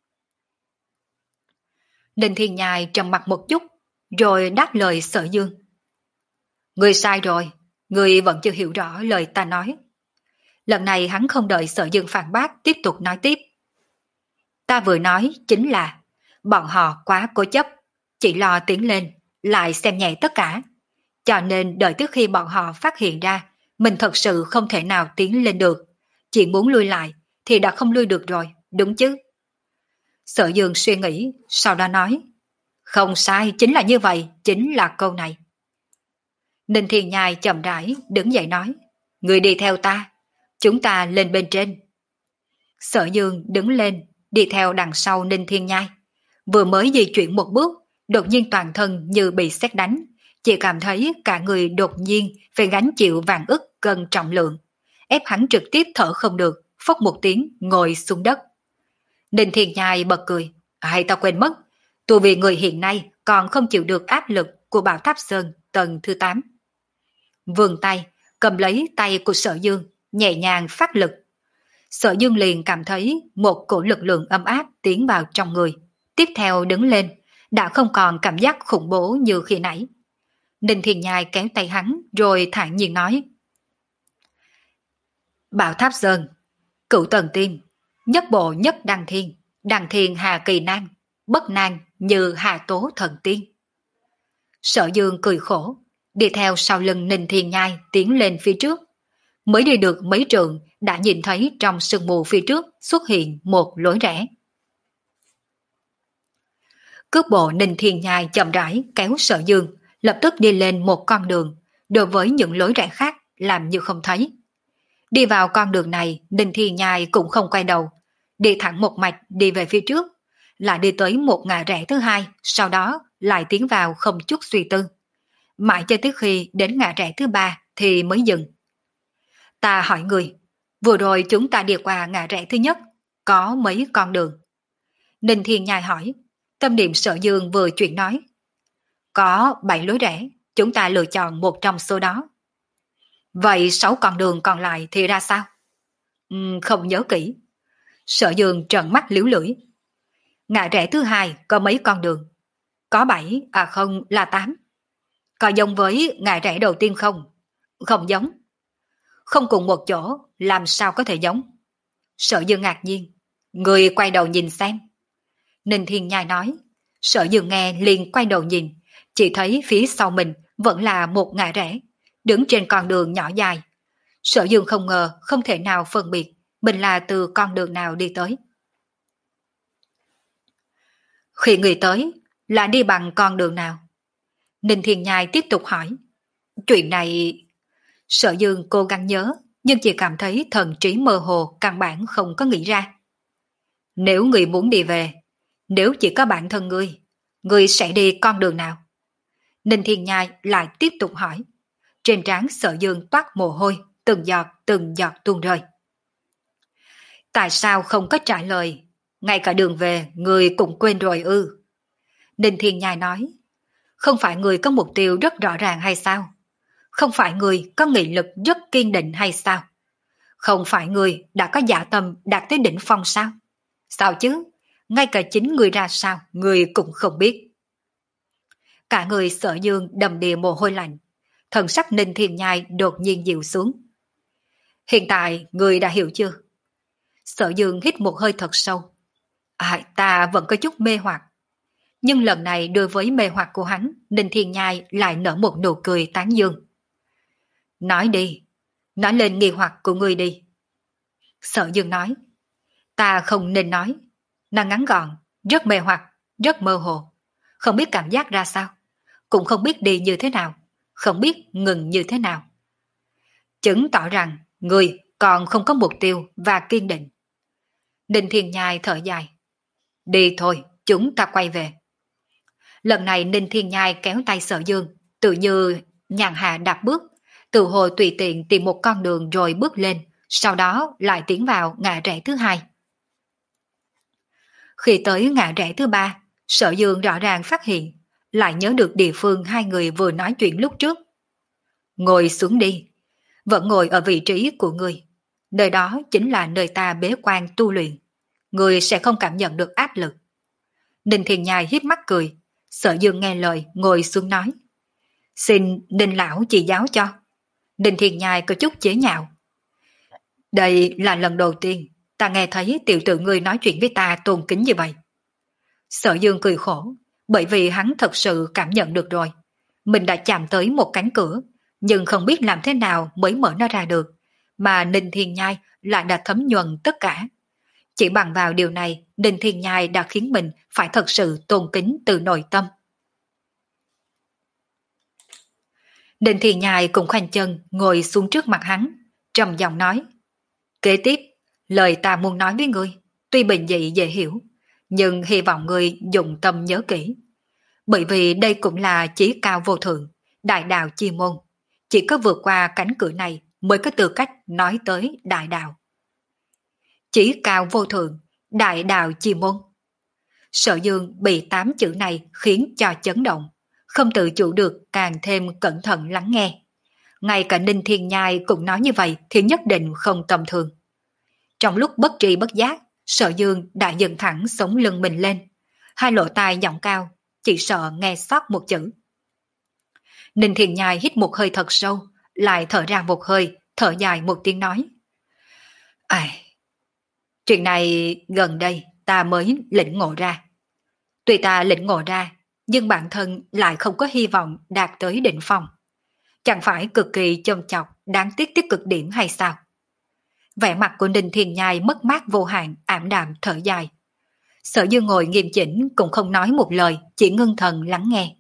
Ninh Thiên Nhai trầm mặt một chút, rồi đáp lời Sở Dương. Người sai rồi, người vẫn chưa hiểu rõ lời ta nói. Lần này hắn không đợi Sở Dương phản bác, tiếp tục nói tiếp. Ta vừa nói chính là, bọn họ quá cố chấp, chỉ lo tiến lên, lại xem nhẹ tất cả. Cho nên đợi trước khi bọn họ phát hiện ra, mình thật sự không thể nào tiến lên được. Chỉ muốn lui lại, thì đã không lui được rồi, đúng chứ? Sở Dương suy nghĩ, sau đó nói. Không sai, chính là như vậy, chính là câu này. Ninh Thiên Nhai chậm rãi, đứng dậy nói. Người đi theo ta, chúng ta lên bên trên. Sở Dương đứng lên, đi theo đằng sau Ninh Thiên Nhai. Vừa mới di chuyển một bước, đột nhiên toàn thân như bị sét đánh, chỉ cảm thấy cả người đột nhiên phải gánh chịu vạn ức cân trọng lượng, ép hắn trực tiếp thở không được, phốc một tiếng ngồi xuống đất. Ninh Thiên Nhai bật cười, hay ta quên mất, tu vì người hiện nay còn không chịu được áp lực của Bảo Tháp Sơn tầng thứ tám. Vươn tay, cầm lấy tay của Sở Dương, nhẹ nhàng phát lực. Sở Dương liền cảm thấy một cổ lực lượng ấm áp tiến vào trong người. Tiếp theo đứng lên, đã không còn cảm giác khủng bố như khi nãy. Ninh Thiên Nhai kéo tay hắn rồi thản nhiên nói. Bảo Tháp Sơn, cửu tầng tiên, nhất bộ nhất đăng thiên, đăng thiên hà kỳ nan, bất nan như hà tố thần tiên. Sở Dương cười khổ, đi theo sau lưng Ninh Thiên Nhai tiến lên phía trước. Mới đi được mấy trượng đã nhìn thấy trong sương mù phía trước xuất hiện một lối rẽ. Cước bộ Ninh Thiên Nhai chậm rãi kéo Sở Dương, lập tức đi lên một con đường, đối với những lối rẽ khác làm như không thấy. Đi vào con đường này, Ninh Thiên Nhai cũng không quay đầu, đi thẳng một mạch đi về phía trước, lại đi tới một ngã rẽ thứ hai, sau đó lại tiến vào không chút suy tư. Mãi cho tới khi đến ngã rẽ thứ ba thì mới dừng. Ta hỏi người, vừa rồi chúng ta đi qua ngã rẽ thứ nhất, có mấy con đường? Ninh Thiên Nhai hỏi, tâm niệm Sở Dương vừa chuyện nói. Có bảy lối rẽ, chúng ta lựa chọn một trong số đó. Vậy sáu con đường còn lại thì ra sao? Uhm, không nhớ kỹ. Sở Dương trợn mắt liếu lưỡi. Ngã rẽ thứ hai có mấy con đường? Có bảy, à không là tám. Có giống với ngã rẽ đầu tiên không? Không giống. Không cùng một chỗ, làm sao có thể giống? Sở Dương ngạc nhiên. Người quay đầu nhìn xem. Ninh Thiên Nhai nói. Sở Dương nghe liền quay đầu nhìn, chỉ thấy phía sau mình vẫn là một ngã rẽ, đứng trên con đường nhỏ dài. Sở Dương không ngờ không thể nào phân biệt mình là từ con đường nào đi tới. Khi người tới là đi bằng con đường nào? Ninh Thiên Nhai tiếp tục hỏi. Chuyện này... Sở Dương cố gắng nhớ, nhưng chỉ cảm thấy thần trí mơ hồ, căn bản không có nghĩ ra. Nếu người muốn đi về, nếu chỉ có bản thân ngươi, ngươi sẽ đi con đường nào? Ninh Thiên Nhai lại tiếp tục hỏi. Trên trán Sở Dương toát mồ hôi, từng giọt từng giọt tuôn rơi. Tại sao không có trả lời? Ngay cả đường về, người cũng quên rồi ư? Ninh Thiên Nhai nói. Không phải người có mục tiêu rất rõ ràng hay sao? Không phải người có nghị lực rất kiên định hay sao? Không phải người đã có dạ tâm đạt tới đỉnh phong sao? Sao chứ? Ngay cả chính người ra sao, người cũng không biết. Cả người Sở Dương đầm đìa mồ hôi lạnh. Thần sắc Ninh Thiên Nhai đột nhiên dịu xuống. Hiện tại người đã hiểu chưa? Sở Dương hít một hơi thật sâu. À, ta vẫn có chút mê hoặc. Nhưng lần này đối với mê hoặc của hắn, Ninh Thiên Nhai lại nở một nụ cười tán dương. Nói đi, nói lên nghi hoặc của ngươi đi. Sở Dương nói. Ta không nên nói. Nó ngắn gọn, rất mê hoặc, rất mơ hồ. Không biết cảm giác ra sao. Cũng không biết đi như thế nào. Không biết ngừng như thế nào. Chứng tỏ rằng ngươi còn không có mục tiêu và kiên định. Ninh Thiên Nhai thở dài. Đi thôi, chúng ta quay về. Lần này Ninh Thiên Nhai kéo tay Sở Dương, tự như nhàn hạ đạp bước, từ hồ tùy tiện tìm một con đường rồi bước lên, sau đó lại tiến vào ngã rẽ thứ hai. Khi tới ngã rẽ thứ ba, Sở Dương rõ ràng phát hiện, lại nhớ được địa phương hai người vừa nói chuyện lúc trước. Ngồi xuống đi, vẫn ngồi ở vị trí của người. Nơi đó chính là nơi ta bế quan tu luyện. Người sẽ không cảm nhận được áp lực. Ninh Thiên Nhai hiếp mắt cười. Sở Dương nghe lời ngồi xuống nói. Xin Ninh Lão chỉ giáo cho. Ninh Thiên Nhai có chút chế nhạo. Đây là lần đầu tiên ta nghe thấy tiểu tử ngươi nói chuyện với ta tôn kính như vậy. Sở Dương cười khổ, bởi vì hắn thật sự cảm nhận được rồi. Mình đã chạm tới một cánh cửa, nhưng không biết làm thế nào mới mở nó ra được, mà Ninh Thiên Nhai lại đã thấm nhuần tất cả. Chỉ bằng vào điều này, Ninh Thiên Nhai đã khiến mình phải thật sự tôn kính từ nội tâm. Ninh Thiên Nhai cùng khoanh chân ngồi xuống trước mặt hắn, trầm giọng nói. Kế tiếp, lời ta muốn nói với ngươi, tuy bình dị dễ hiểu, nhưng hy vọng ngươi dùng tâm nhớ kỹ. Bởi vì đây cũng là chí cao vô thượng, đại đạo chi môn. Chỉ có vượt qua cánh cửa này mới có tư cách nói tới đại đạo. Chí cao vô thượng, đại đạo chi môn. Sở Dương bị tám chữ này khiến cho chấn động, không tự chủ được càng thêm cẩn thận lắng nghe. Ngay cả Ninh Thiên Nhai cũng nói như vậy thì nhất định không tầm thường. Trong lúc bất tri bất giác, Sở Dương đã dựng thẳng sống lưng mình lên, hai lỗ tai giọng cao, chỉ sợ nghe sót một chữ. Ninh Thiên Nhai hít một hơi thật sâu, lại thở ra một hơi, thở dài một tiếng nói. Ai... Chuyện này gần đây ta mới lĩnh ngộ ra. Tuy ta lĩnh ngộ ra, nhưng bản thân lại không có hy vọng đạt tới đỉnh phong. Chẳng phải cực kỳ châm chọc, đáng tiếc tới cực điểm hay sao? Vẻ mặt của Ninh Thiên Nhai mất mát vô hạn, ảm đạm thở dài. Sở Dương ngồi nghiêm chỉnh cũng không nói một lời, chỉ ngưng thần lắng nghe.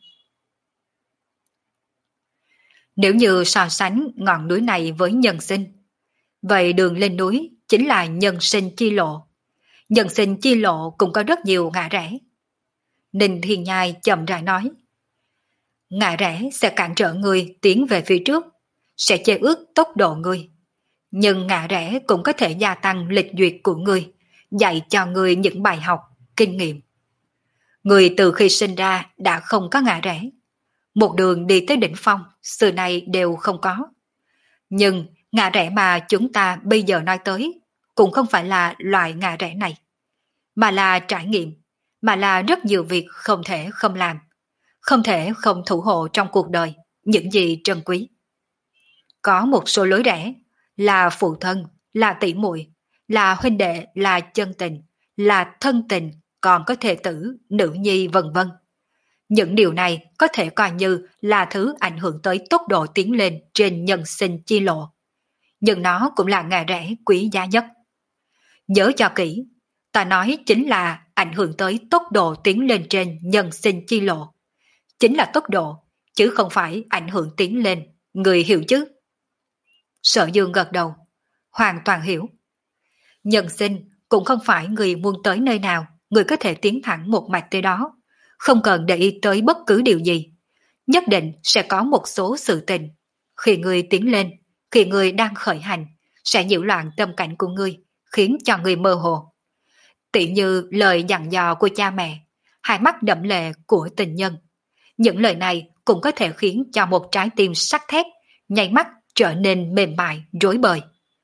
Nếu như so sánh ngọn núi này với nhân sinh, vậy đường lên núi chính là nhân sinh chi lộ. Nhân sinh chi lộ cũng có rất nhiều ngã rẽ. Ninh Thiên Nhai chậm rãi nói. Ngã rẽ sẽ cản trở người tiến về phía trước, sẽ chế ước tốc độ người. Nhưng ngã rẽ cũng có thể gia tăng lịch duyệt của người, dạy cho người những bài học, kinh nghiệm. Người từ khi sinh ra đã không có ngã rẽ. Một đường đi tới đỉnh phong, xưa nay đều không có. Nhưng ngã rẽ mà chúng ta bây giờ nói tới cũng không phải là loại ngã rẽ này, mà là trải nghiệm, mà là rất nhiều việc không thể không làm, không thể không thủ hộ trong cuộc đời những gì trân quý. Có một số lối rẽ là phụ thân, là tỷ muội, là huynh đệ, là chân tình, là thân tình, còn có thể tử, nữ nhi vân vân. Những điều này có thể coi như là thứ ảnh hưởng tới tốc độ tiến lên trên nhân sinh chi lộ. Nhưng nó cũng là ngã rẽ quý giá nhất. Nhớ cho kỹ, ta nói chính là ảnh hưởng tới tốc độ tiến lên trên nhân sinh chi lộ. Chính là tốc độ, chứ không phải ảnh hưởng tiến lên, người hiểu chứ? Sở Dương gật đầu, hoàn toàn hiểu. Nhân sinh cũng không phải người muốn tới nơi nào, người có thể tiến thẳng một mạch tới đó, không cần để ý tới bất cứ điều gì. Nhất định sẽ có một số sự tình. Khi người tiến lên, khi người đang khởi hành, sẽ nhiễu loạn tâm cảnh của người, khiến cho người mơ hồ. Tỉ như lời dặn dò của cha mẹ, hai mắt đẫm lệ của tình nhân. Những lời này cũng có thể khiến cho một trái tim sắt thép, nháy mắt trở nên mềm mại, rối bời.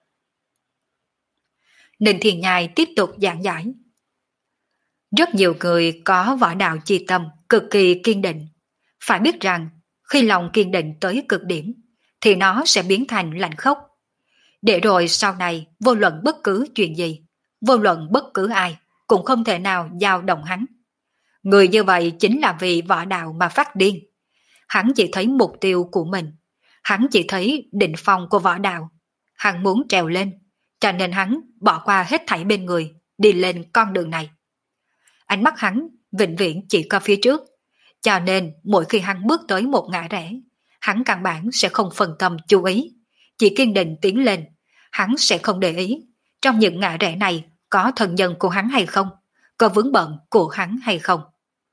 Ninh Thiên Nhai tiếp tục giảng giải. Rất nhiều người có võ đạo chi tâm cực kỳ kiên định. Phải biết rằng, khi lòng kiên định tới cực điểm, thì nó sẽ biến thành lạnh khốc. Để rồi sau này, vô luận bất cứ chuyện gì, vô luận bất cứ ai, cũng không thể nào dao động hắn. Người như vậy chính là vì võ đạo mà phát điên. Hắn chỉ thấy mục tiêu của mình. Hắn chỉ thấy đỉnh phong của võ đạo. Hắn muốn trèo lên, cho nên hắn bỏ qua hết thảy bên người, đi lên con đường này. Ánh mắt hắn vĩnh viễn chỉ có phía trước, cho nên mỗi khi hắn bước tới một ngã rẽ, hắn căn bản sẽ không phân tâm chú ý, chỉ kiên định tiến lên. Hắn sẽ không để ý trong những ngã rẽ này có thân nhân của hắn hay không, có vướng bận của hắn hay không.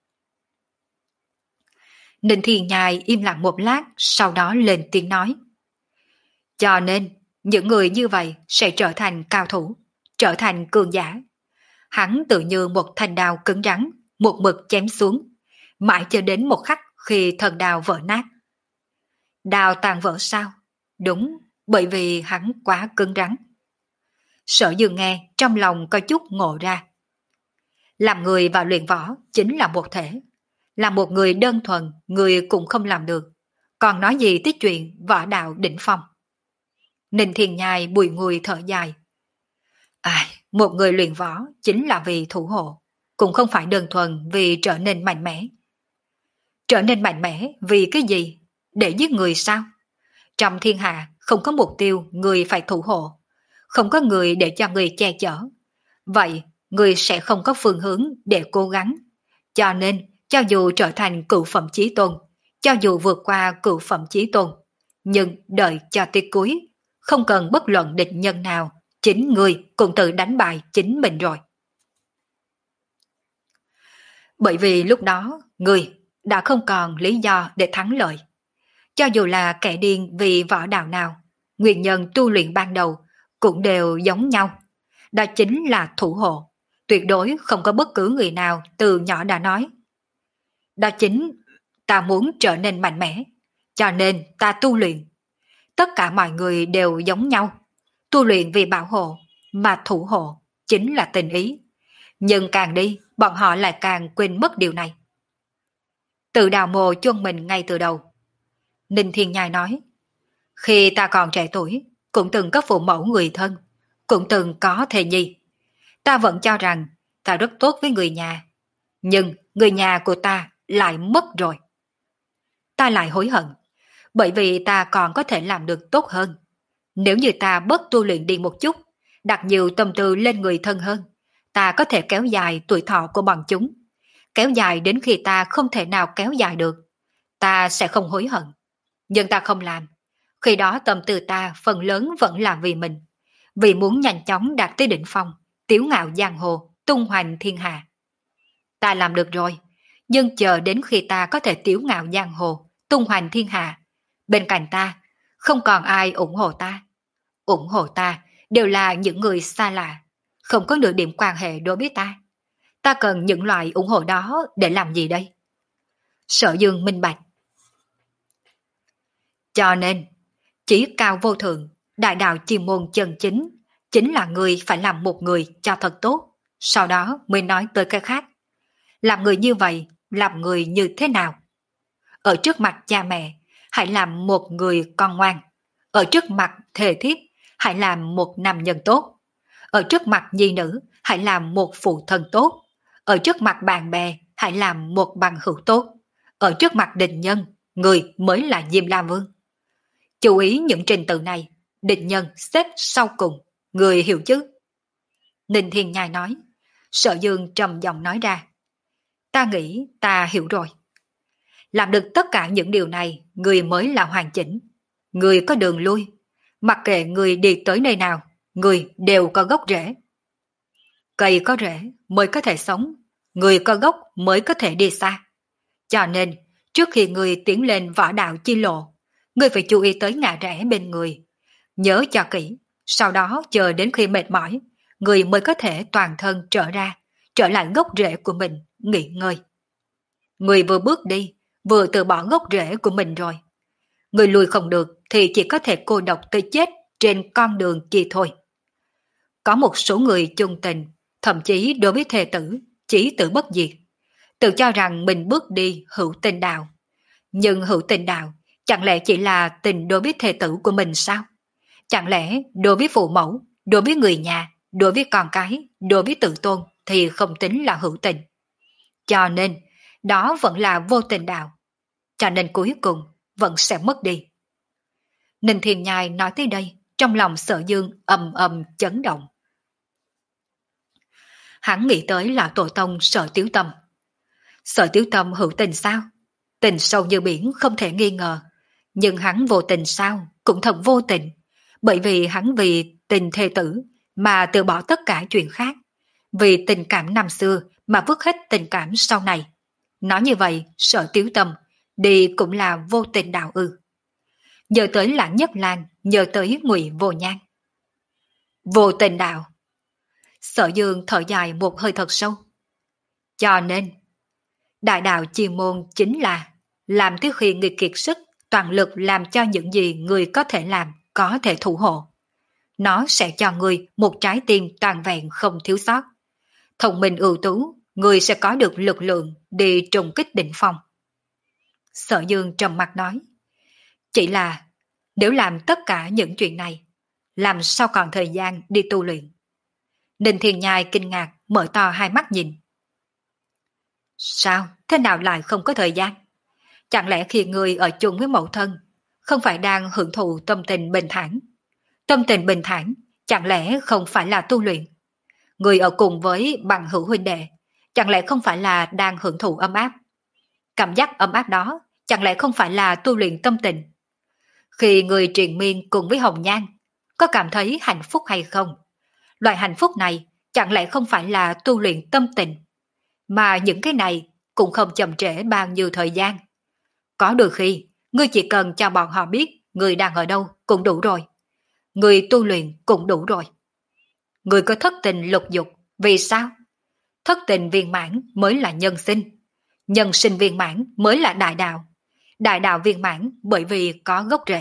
Ninh Thiên Nhai im lặng một lát, sau đó lên tiếng nói. Cho nên, những người như vậy sẽ trở thành cao thủ, trở thành cường giả. Hắn tự như một thanh đao cứng rắn, một mực chém xuống, mãi cho đến một khắc khi thần đao vỡ nát. Đao tàn vỡ sao? Đúng, bởi vì hắn quá cứng rắn. Sở Dương nghe trong lòng có chút ngộ ra. Làm người và luyện võ chính là một thể. Là một người đơn thuần, người cũng không làm được. Còn nói gì tới chuyện võ đạo đỉnh phong. Ninh Thiên Nhai bùi ngùi thở dài. Ai, một người luyện võ chính là vì thủ hộ, cũng không phải đơn thuần vì trở nên mạnh mẽ. Trở nên mạnh mẽ vì cái gì? Để giết người sao? Trong thiên hạ không có mục tiêu người phải thủ hộ, không có người để cho người che chở. Vậy người sẽ không có phương hướng để cố gắng. Cho nên, cho dù trở thành cửu phẩm chí tôn, cho dù vượt qua cửu phẩm chí tôn, nhưng đợi cho tới cuối, không cần bất luận địch nhân nào, chính người cũng tự đánh bại chính mình rồi. Bởi vì lúc đó, người đã không còn lý do để thắng lợi. Cho dù là kẻ điên vì võ đạo nào, nguyên nhân tu luyện ban đầu cũng đều giống nhau. Đó chính là thủ hộ, tuyệt đối không có bất cứ người nào từ nhỏ đã nói. Đó chính ta muốn trở nên mạnh mẽ, cho nên ta tu luyện. Tất cả mọi người đều giống nhau, tu luyện vì bảo hộ, mà thủ hộ chính là tình ý. Nhưng càng đi, bọn họ lại càng quên mất điều này. Tự đào mồ chôn mình ngay từ đầu. Ninh Thiên Nhai nói, khi ta còn trẻ tuổi, cũng từng có phụ mẫu người thân, cũng từng có thê nhi. Ta vẫn cho rằng ta rất tốt với người nhà, nhưng người nhà của ta lại mất rồi. Ta lại hối hận, bởi vì ta còn có thể làm được tốt hơn. Nếu như ta bớt tu luyện đi một chút, đặt nhiều tâm tư lên người thân hơn, ta có thể kéo dài tuổi thọ của bọn chúng, kéo dài đến khi ta không thể nào kéo dài được. Ta sẽ không hối hận. Nhưng ta không làm. Khi đó tâm tư ta phần lớn vẫn là vì mình, vì muốn nhanh chóng đạt tới đỉnh phong, tiếu ngạo giang hồ, tung hoành thiên hạ. Ta làm được rồi, nhưng chờ đến khi ta có thể tiếu ngạo giang hồ, tung hoành thiên hạ, bên cạnh ta không còn ai ủng hộ ta. Ủng hộ ta đều là những người xa lạ, không có nửa điểm quan hệ đối với ta. Ta cần những loại ủng hộ đó để làm gì đây? Sở Dương minh bạch. Cho nên, chí cao vô thượng, đại đạo chi môn chân chính, chính là người phải làm một người cho thật tốt, sau đó mới nói tới cái khác. Làm người như vậy, làm người như thế nào? Ở trước mặt cha mẹ, hãy làm một người con ngoan. Ở trước mặt thề thiếp, hãy làm một nam nhân tốt. Ở trước mặt nhi nữ, hãy làm một phụ thân tốt. Ở trước mặt bạn bè, hãy làm một bằng hữu tốt. Ở trước mặt địch nhân, người mới là Diêm La Vương. Chú ý những trình tự này, địch nhân xếp sau cùng, người hiểu chứ? Ninh Thiên Nhai nói. Sở Dương trầm giọng nói ra. Ta nghĩ ta hiểu rồi. Làm được tất cả những điều này, người mới là hoàn chỉnh. Người có đường lui. Mặc kệ người đi tới nơi nào, người đều có gốc rễ. Cây có rễ mới có thể sống, người có gốc mới có thể đi xa. Cho nên, trước khi người tiến lên võ đạo chi lộ, người phải chú ý tới ngã rẽ bên người. Nhớ cho kỹ, sau đó chờ đến khi mệt mỏi, người mới có thể toàn thân trở ra, trở lại gốc rễ của mình, nghỉ ngơi. Người vừa bước đi, vừa từ bỏ gốc rễ của mình rồi. Người lùi không được thì chỉ có thể cô độc tới chết trên con đường kia thôi. Có một số người chung tình, thậm chí đối với thề tử, chí tử bất diệt, tự cho rằng mình bước đi hữu tình đạo. Nhưng hữu tình đạo chẳng lẽ chỉ là tình đối với thề tử của mình sao? Chẳng lẽ đối với phụ mẫu, đối với người nhà, đối với con cái, đối với tự tôn thì không tính là hữu tình? Cho nên, đó vẫn là vô tình đạo. Cho nên cuối cùng vẫn sẽ mất đi. Ninh Thiên Nhai nói tới đây, trong lòng Sở Dương ầm ầm chấn động. Hắn nghĩ tới là tổ tông Sở Tiếu Tâm. Sở Tiếu Tâm hữu tình sao? Tình sâu như biển không thể nghi ngờ. Nhưng hắn vô tình sao? Cũng thật vô tình. Bởi vì hắn vì tình thê tử mà từ bỏ tất cả chuyện khác. Vì tình cảm năm xưa mà vứt hết tình cảm sau này. Nói như vậy, Sở Tiếu Tâm đi cũng là vô tình đạo ư? Nhớ tới Lãng Nhất Lan, nhớ tới Ngụy Vô Nhan. Vô tình đạo. Sở Dương thở dài một hơi thật sâu. Cho nên, đại đạo chi môn chính là làm tới khi người kiệt sức, toàn lực làm cho những gì người có thể làm, có thể thủ hộ. Nó sẽ cho người một trái tim toàn vẹn không thiếu sót. Thông minh ưu tú, người sẽ có được lực lượng đi trùng kích đỉnh phong. Sở Dương trầm mặt nói. Chỉ là, nếu làm tất cả những chuyện này, làm sao còn thời gian đi tu luyện? Ninh Thiên Nhai kinh ngạc mở to hai mắt nhìn. Sao? Thế nào lại không có thời gian? Chẳng lẽ khi người ở chung với mẫu thân, không phải đang hưởng thụ tâm tình bình thản? Tâm tình bình thản, chẳng lẽ không phải là tu luyện? Người ở cùng với bằng hữu huynh đệ, chẳng lẽ không phải là đang hưởng thụ ấm áp? Cảm giác ấm áp đó, chẳng lẽ không phải là tu luyện tâm tình? Khi người triền miên cùng với Hồng Nhan, có cảm thấy hạnh phúc hay không? Loại hạnh phúc này chẳng lẽ không phải là tu luyện tâm tình? Mà những cái này cũng không chậm trễ bao nhiêu thời gian. Có đôi khi, ngươi chỉ cần cho bọn họ biết ngươi đang ở đâu cũng đủ rồi. Ngươi tu luyện cũng đủ rồi. Ngươi có thất tình lục dục, vì sao? Thất tình viên mãn mới là nhân sinh. Nhân sinh viên mãn mới là đại đạo. Đại đạo viên mãn bởi vì có gốc rễ.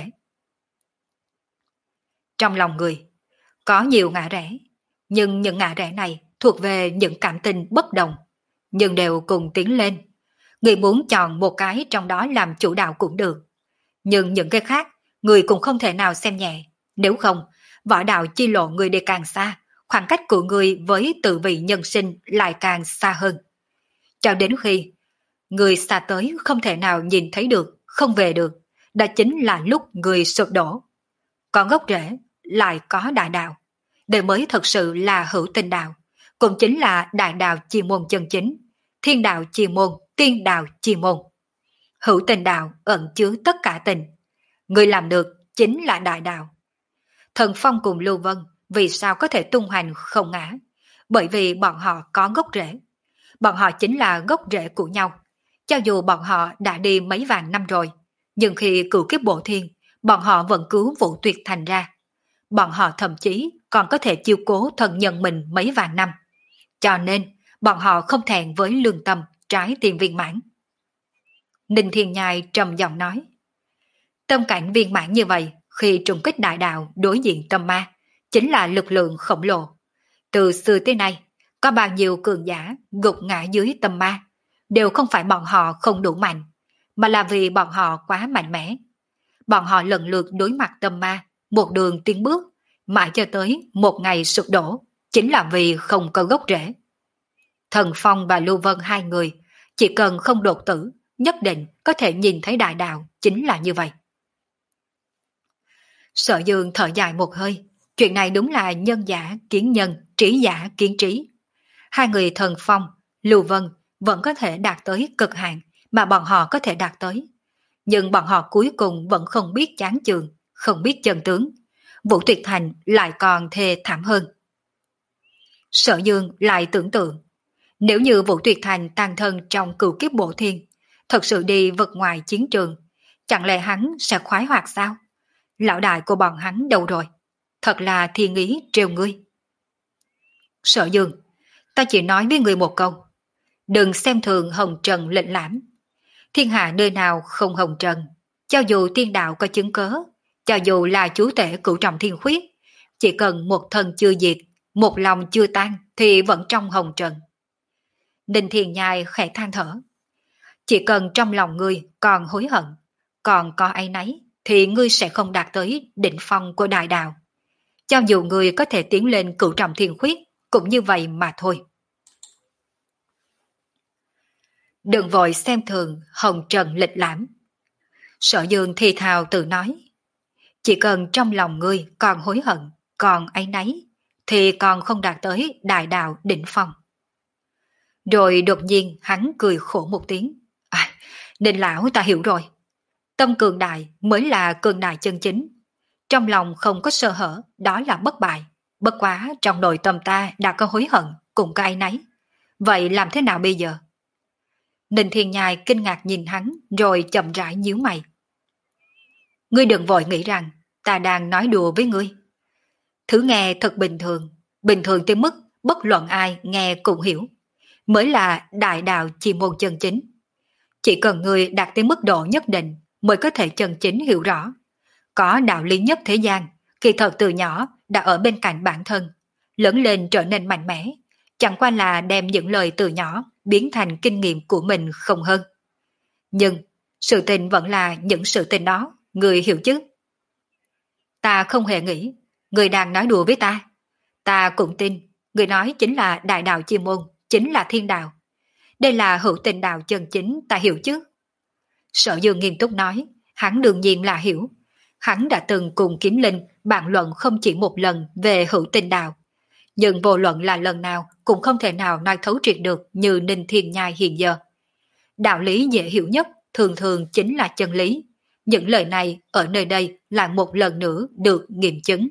Trong lòng người, có nhiều ngã rẽ, nhưng những ngã rẽ này thuộc về những cảm tình bất đồng, nhưng đều cùng tiến lên. Người muốn chọn một cái trong đó làm chủ đạo cũng được. Nhưng những cái khác, người cũng không thể nào xem nhẹ. Nếu không, võ đạo chi lộ người đi càng xa, khoảng cách của người với tự vị nhân sinh lại càng xa hơn. Cho đến khi, người xa tới không thể nào nhìn thấy được, không về được, đó chính là lúc người sụp đổ. Có gốc rễ, lại có đại đạo. Đây mới thật sự là hữu tình đạo, cũng chính là đại đạo chi môn chân chính, thiên đạo chi môn, tiên đạo chi môn. Hữu tình đạo ẩn chứa tất cả tình. Người làm được chính là đại đạo. Thần Phong cùng Lưu Vân vì sao có thể tung hoành không ngã? Bởi vì bọn họ có gốc rễ. Bọn họ chính là gốc rễ của nhau. Cho dù bọn họ đã đi mấy vạn năm rồi, nhưng khi cửu kiếp bộ thiên, bọn họ vẫn cứu Vũ Tuyệt Thành ra. Bọn họ thậm chí còn có thể chiêu cố thần nhân mình mấy vạn năm. Cho nên, bọn họ không thẹn với lương tâm, trái tim viên mãn. Ninh Thiên Nhai trầm giọng nói. Tâm cảnh viên mãn như vậy, khi trùng kích đại đạo đối diện tâm ma, chính là lực lượng khổng lồ. Từ xưa tới nay, có bao nhiêu cường giả gục ngã dưới tâm ma, đều không phải bọn họ không đủ mạnh, mà là vì bọn họ quá mạnh mẽ. Bọn họ lần lượt đối mặt tâm ma, một đường tiến bước, mãi cho tới một ngày sụp đổ, chính là vì không có gốc rễ. Thần Phong và Lưu Vân hai người, chỉ cần không đột tử, nhất định có thể nhìn thấy đại đạo, chính là như vậy. Sở Dương thở dài một hơi, chuyện này đúng là nhân giả kiến nhân, trí giả kiến trí. Hai người Thần Phong, Lưu Vân vẫn có thể đạt tới cực hạn mà bọn họ có thể đạt tới. Nhưng bọn họ cuối cùng vẫn không biết chán chường, không biết chân tướng. Vũ Tuyệt Thành lại còn thê thảm hơn. Sở Dương lại tưởng tượng, nếu như Vũ Tuyệt Thành tan thân trong cửu kiếp bộ thiên, thật sự đi vượt ngoài chiến trường, chẳng lẽ hắn sẽ khoái hoạt sao? Lão đại của bọn hắn đâu rồi? Thật là thiên ý trêu ngươi. Sở Dương, ta chỉ nói với ngươi một câu, đừng xem thường hồng trần lệnh lãm. Thiên hạ nơi nào không hồng trần, cho dù tiên đạo có chứng cớ, cho dù là chúa tể cửu trọng thiên khuyết, chỉ cần một thân chưa diệt, một lòng chưa tan thì vẫn trong hồng trần. Ninh Thiên Nhai khẽ than thở. Chỉ cần trong lòng ngươi còn hối hận, còn có áy náy, thì ngươi sẽ không đạt tới đỉnh phong của đại đạo. Cho dù ngươi có thể tiến lên cửu trọng thiên khuyết, cũng như vậy mà thôi. Đừng vội xem thường hồng trần lịch lãm. Sở Dương thì thào tự nói. Chỉ cần trong lòng ngươi còn hối hận, còn áy náy, thì còn không đạt tới đại đạo đỉnh phong. Rồi đột nhiên hắn cười khổ một tiếng. À, Ninh lão ta hiểu rồi. Tâm cường đại mới là cường đại chân chính. Trong lòng không có sơ hở, đó là bất bại. Bất quá trong nội tâm ta đã có hối hận, cũng có áy náy. Vậy làm thế nào bây giờ? Ninh Thiên Nhai kinh ngạc nhìn hắn, rồi chậm rãi nhíu mày. Ngươi đừng vội nghĩ rằng ta đang nói đùa với ngươi. Thứ nghe thật bình thường, bình thường tới mức bất luận ai nghe cũng hiểu, mới là đại đạo chi môn chân chính. Chỉ cần ngươi đạt tới mức độ nhất định mới có thể chân chính hiểu rõ. Có đạo lý nhất thế gian, kỳ thật từ nhỏ đã ở bên cạnh bản thân, lớn lên trở nên mạnh mẽ, chẳng qua là đem những lời từ nhỏ biến thành kinh nghiệm của mình không hơn. Nhưng sự tình vẫn là những sự tình đó, ngươi hiểu chứ? Ta không hề nghĩ người đang nói đùa với ta. Ta cũng tin người nói chính là đại đạo chi môn, chính là thiên đạo. Đây là hữu tình đạo chân chính, ta hiểu chứ? Sở Dương nghiêm túc nói, hắn đương nhiên là hiểu. Hắn đã từng cùng Kiếm Linh bàn luận không chỉ một lần về hữu tình đạo. Nhưng vô luận là lần nào cũng không thể nào nói thấu triệt được như Ninh Thiên Nhai hiện giờ. Đạo lý dễ hiểu nhất thường thường chính là chân lý. Những lời này ở nơi đây lại một lần nữa được nghiệm chứng.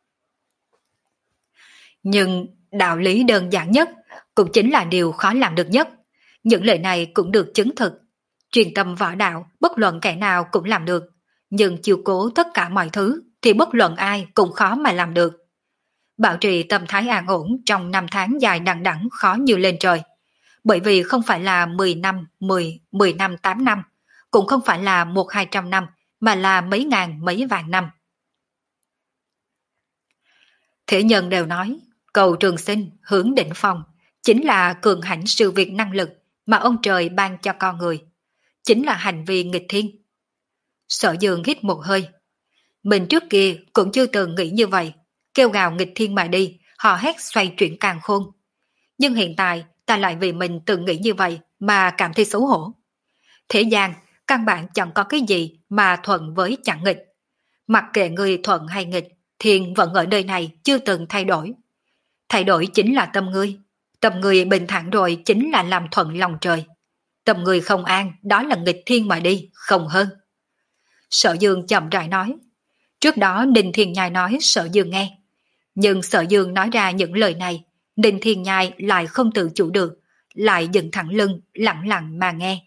Nhưng đạo lý đơn giản nhất cũng chính là điều khó làm được nhất. Những lời này cũng được chứng thực. Truyền tâm võ đạo bất luận kẻ nào cũng làm được. Nhưng chiều cố tất cả mọi thứ thì bất luận ai cũng khó mà làm được. Bảo trì tâm thái an ổn trong năm tháng dài đằng đẵng khó như lên trời. Bởi vì không phải là mười năm, mười, mười năm, tám năm, cũng không phải là một hai trăm năm, mà là mấy ngàn, mấy vạn năm. Thế nhân đều nói, cầu trường sinh hướng đỉnh phong, chính là cường hãnh sự việc năng lực mà ông trời ban cho con người. Chính là hành vi nghịch thiên. Sở Dương hít một hơi. Mình trước kia cũng chưa từng nghĩ như vậy, kêu gào nghịch thiên mà đi, hò hét xoay chuyển càn khôn. Nhưng hiện tại ta lại vì mình từng nghĩ như vậy mà cảm thấy xấu hổ. Thế gian căn bản chẳng có cái gì mà thuận với chẳng nghịch. Mặc kệ người thuận hay nghịch, thiên vẫn ở nơi này chưa từng thay đổi. Thay đổi chính là tâm ngươi. Tâm ngươi bình thản rồi chính là làm thuận lòng trời. Tâm ngươi không an, đó là nghịch thiên mà đi, không hơn. Sở Dương chậm rãi nói. Trước đó Ninh Thiên Nhai nói Sở Dương nghe. Nhưng Sở Dương nói ra những lời này, Ninh Thiên Nhai lại không tự chủ được, lại dựng thẳng lưng, lặng lặng mà nghe.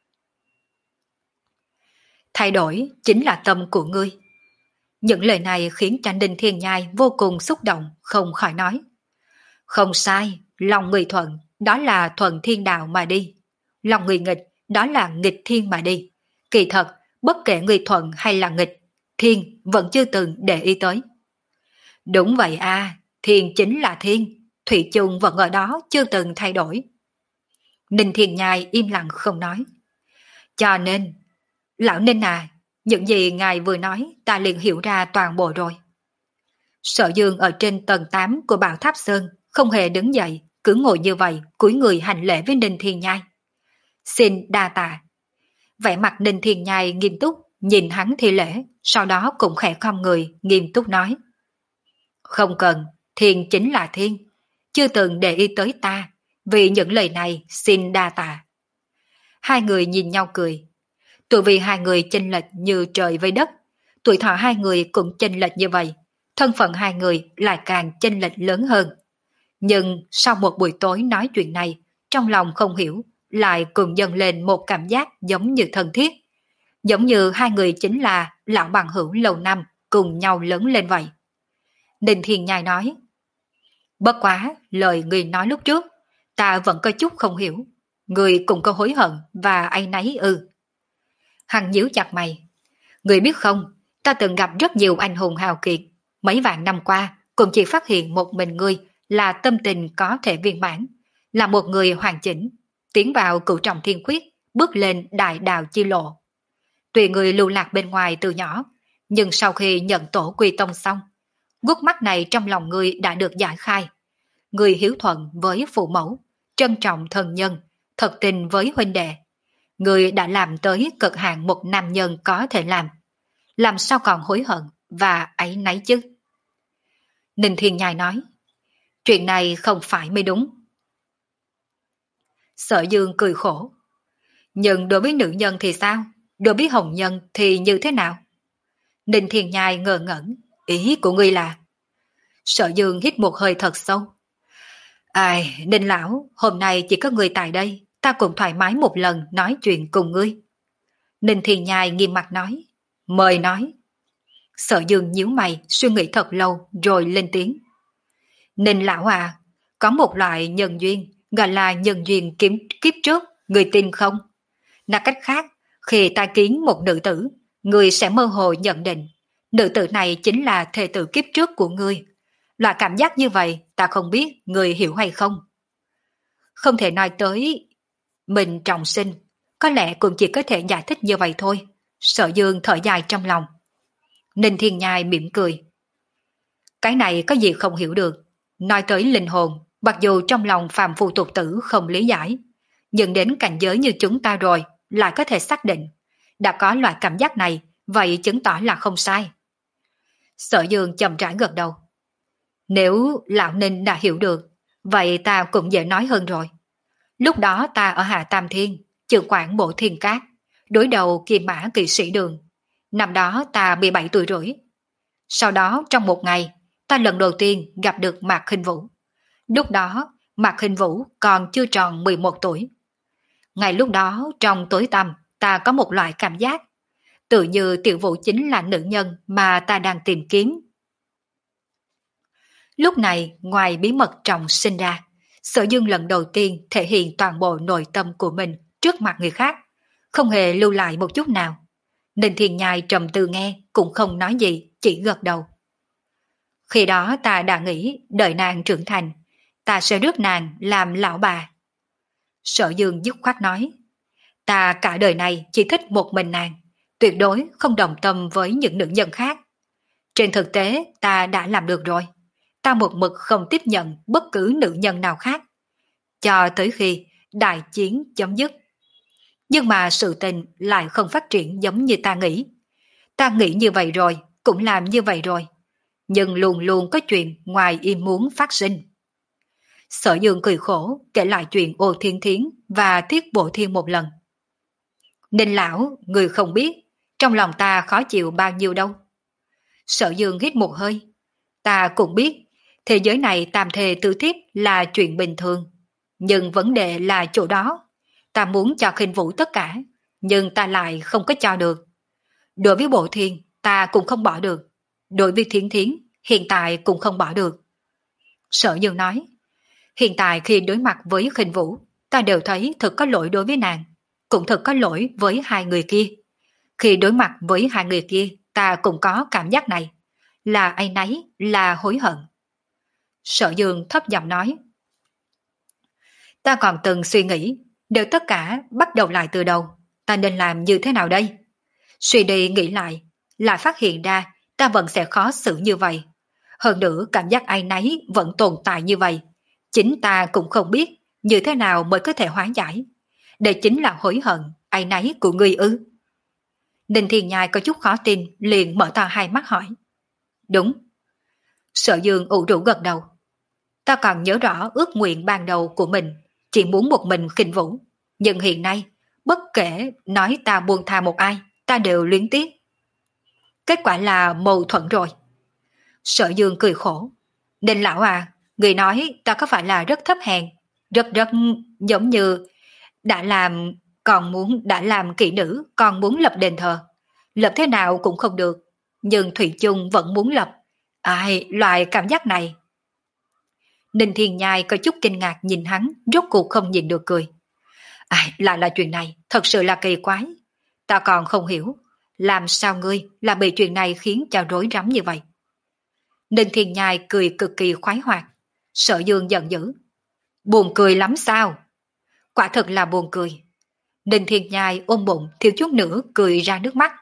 Thay đổi chính là tâm của ngươi. Những lời này khiến cho Ninh Thiên Nhai vô cùng xúc động, không khỏi nói. Không sai, lòng người thuận, đó là thuận thiên đạo mà đi. Lòng người nghịch, đó là nghịch thiên mà đi. Kỳ thật, bất kể người thuận hay là nghịch, thiên vẫn chưa từng để ý tới. Đúng vậy à, thiên chính là thiên, thủy chung vẫn ở đó chưa từng thay đổi. Ninh Thiên Nhai im lặng không nói. Cho nên, lão Ninh à, những gì ngài vừa nói ta liền hiểu ra toàn bộ rồi. Sở Dương ở trên tầng tám của Bảo Tháp Sơn không hề đứng dậy, cứ ngồi như vậy, cúi người hành lễ với Ninh Thiên Nhai. Xin đa tạ. Vẻ mặt Ninh Thiên Nhai nghiêm túc, nhìn hắn thi lễ, sau đó cũng khẽ khom người, nghiêm túc nói. Không cần, thiên chính là thiên, chưa từng để ý tới ta, vì những lời này xin đa tạ. Hai người nhìn nhau cười. Tuổi vì hai người chênh lệch như trời với đất, tuổi thọ hai người cũng chênh lệch như vậy, thân phận hai người lại càng chênh lệch lớn hơn. Nhưng sau một buổi tối nói chuyện này, trong lòng không hiểu, lại cùng dâng lên một cảm giác giống như thân thiết. Giống như hai người chính là lão bằng hữu lâu năm cùng nhau lớn lên vậy. Ninh Thiên Nhai nói, bất quá lời người nói lúc trước, ta vẫn có chút không hiểu. Người cũng có hối hận và áy náy ư? Hắn nhíu chặt mày. Người biết không, ta từng gặp rất nhiều anh hùng hào kiệt. Mấy vạn năm qua, cũng chỉ phát hiện một mình ngươi là tâm tình có thể viên mãn, là một người hoàn chỉnh, tiến vào cửu trọng thiên quyết, bước lên đại đạo chi lộ. Tuy người lưu lạc bên ngoài từ nhỏ, nhưng sau khi nhận tổ quy tông xong, gút mắt này trong lòng người đã được giải khai. Người hiếu thuận với phụ mẫu, trân trọng thân nhân, thật tình với huynh đệ. Người đã làm tới cực hạn một nam nhân có thể làm. Làm sao còn hối hận và áy náy chứ? Ninh Thiên Nhai nói, chuyện này không phải mới đúng. Sở Dương cười khổ. Nhưng đối với nữ nhân thì sao? Đối với hồng nhân thì như thế nào? Ninh Thiên Nhai ngờ ngẩn, ý của ngươi là... Sở Dương hít một hơi thật sâu. Ai, Ninh Lão, hôm nay chỉ có người tại đây, ta cũng thoải mái một lần nói chuyện cùng ngươi. Ninh Thiên Nhai nghiêm mặt nói, mời nói. Sở Dương nhíu mày, suy nghĩ thật lâu rồi lên tiếng. Ninh Lão à, có một loại nhân duyên, gọi là nhân duyên kiếm kiếp trước, người tin không? Nói cách khác, khi ta kiến một nữ tử, người sẽ mơ hồ nhận định, nữ tử này chính là thê tử kiếp trước của ngươi. Loại cảm giác như vậy, ta không biết người hiểu hay không. Không thể nói tới mình trọng sinh, có lẽ cũng chỉ có thể giải thích như vậy thôi. Sở Dương thở dài trong lòng. Ninh Thiên Nhai mỉm cười. Cái này có gì không hiểu được. Nói tới linh hồn, mặc dù trong lòng phàm phu tục tử không lý giải, nhưng đến cảnh giới như chúng ta rồi, lại có thể xác định. Đã có loại cảm giác này, vậy chứng tỏ là không sai. Sở Dương chậm rãi gật đầu. Nếu Lão Ninh đã hiểu được, vậy ta cũng dễ nói hơn rồi. Lúc đó ta ở Hạ Tam Thiên, trưởng quản bộ thiên cát, đối đầu Kim Mã kỵ sĩ Đường. Năm đó ta mười bảy tuổi rưỡi. Sau đó trong một ngày, ta lần đầu tiên gặp được Mạc Khinh Vũ. Lúc đó, Mạc Khinh Vũ còn chưa tròn mười một tuổi. Ngày lúc đó, trong tối tăm, ta có một loại cảm giác, tự như Tiểu Vũ chính là nữ nhân mà ta đang tìm kiếm. Lúc này, ngoài bí mật trọng sinh ra, Sở Dương lần đầu tiên thể hiện toàn bộ nội tâm của mình trước mặt người khác, không hề lưu lại một chút nào. Ninh Thiên Nhai trầm tư nghe, cũng không nói gì, chỉ gật đầu. Khi đó ta đã nghĩ đợi nàng trưởng thành, ta sẽ rước nàng làm lão bà. Sở Dương dứt khoát nói, ta cả đời này chỉ thích một mình nàng, tuyệt đối không đồng tâm với những nữ nhân khác. Trên thực tế ta đã làm được rồi, ta một mực không tiếp nhận bất cứ nữ nhân nào khác, cho tới khi đại chiến chấm dứt. Nhưng mà sự tình lại không phát triển giống như ta nghĩ. Ta nghĩ như vậy rồi, cũng làm như vậy rồi, nhưng luôn luôn có chuyện ngoài ý muốn phát sinh. Sở Dương cười khổ kể lại chuyện Ô Thiên Thiến và Thiết Bộ Thiên một lần. Ninh Lão, người không biết, trong lòng ta khó chịu bao nhiêu đâu. Sở Dương hít một hơi. Ta cũng biết, thế giới này tam thề tứ thiếp là chuyện bình thường. Nhưng vấn đề là chỗ đó. Ta muốn cho Khinh Vũ tất cả, nhưng ta lại không có cho được. Đối với Bộ Thiên, ta cũng không bỏ được. Đối với Thiến Thiến, hiện tại cũng không bỏ được. Sở Dương nói, hiện tại khi đối mặt với Khinh Vũ, ta đều thấy thật có lỗi đối với nàng, cũng thật có lỗi với hai người kia. Khi đối mặt với hai người kia, ta cũng có cảm giác này, là áy náy, là hối hận. Sở Dương thấp giọng nói, ta còn từng suy nghĩ, nếu tất cả bắt đầu lại từ đầu, ta nên làm như thế nào đây? Suy đi nghĩ lại, lại phát hiện ra ta vẫn sẽ khó xử như vậy. Hơn nữa cảm giác áy náy vẫn tồn tại như vậy. Chính ta cũng không biết như thế nào mới có thể hóa giải. Đây chính là hối hận, áy náy của ngươi ư? Ninh Thiên Nhai có chút khó tin, liền mở to hai mắt hỏi. Đúng. Sở Dương ủ rũ gật đầu. Ta còn nhớ rõ ước nguyện ban đầu của mình, chỉ muốn một mình Khinh Vũ. Nhưng hiện nay, bất kể nói ta buông tha một ai, ta đều luyến tiếc. Kết quả là mâu thuẫn rồi. Sở Dương cười khổ. Nên lão à, Người nói ta có phải là rất thấp hèn, rất rất giống như đã làm còn muốn đã làm kỹ nữ còn muốn lập đền thờ, lập thế nào cũng không được, nhưng Thủy chung vẫn muốn lập. Ai, loại cảm giác này. Ninh Thiên Nhai có chút kinh ngạc nhìn hắn, rốt cuộc không nhìn được cười. Ai, lại là chuyện này, thật sự là kỳ quái. Ta còn không hiểu, làm sao ngươi là bị chuyện này khiến cho rối rắm như vậy. Ninh Thiên Nhai cười cực kỳ khoái hoạt. Sở Dương giận dữ. Buồn cười lắm sao? Quả thật là buồn cười. Ninh Thiên Nhai ôm bụng thiếu chút nữa cười ra nước mắt.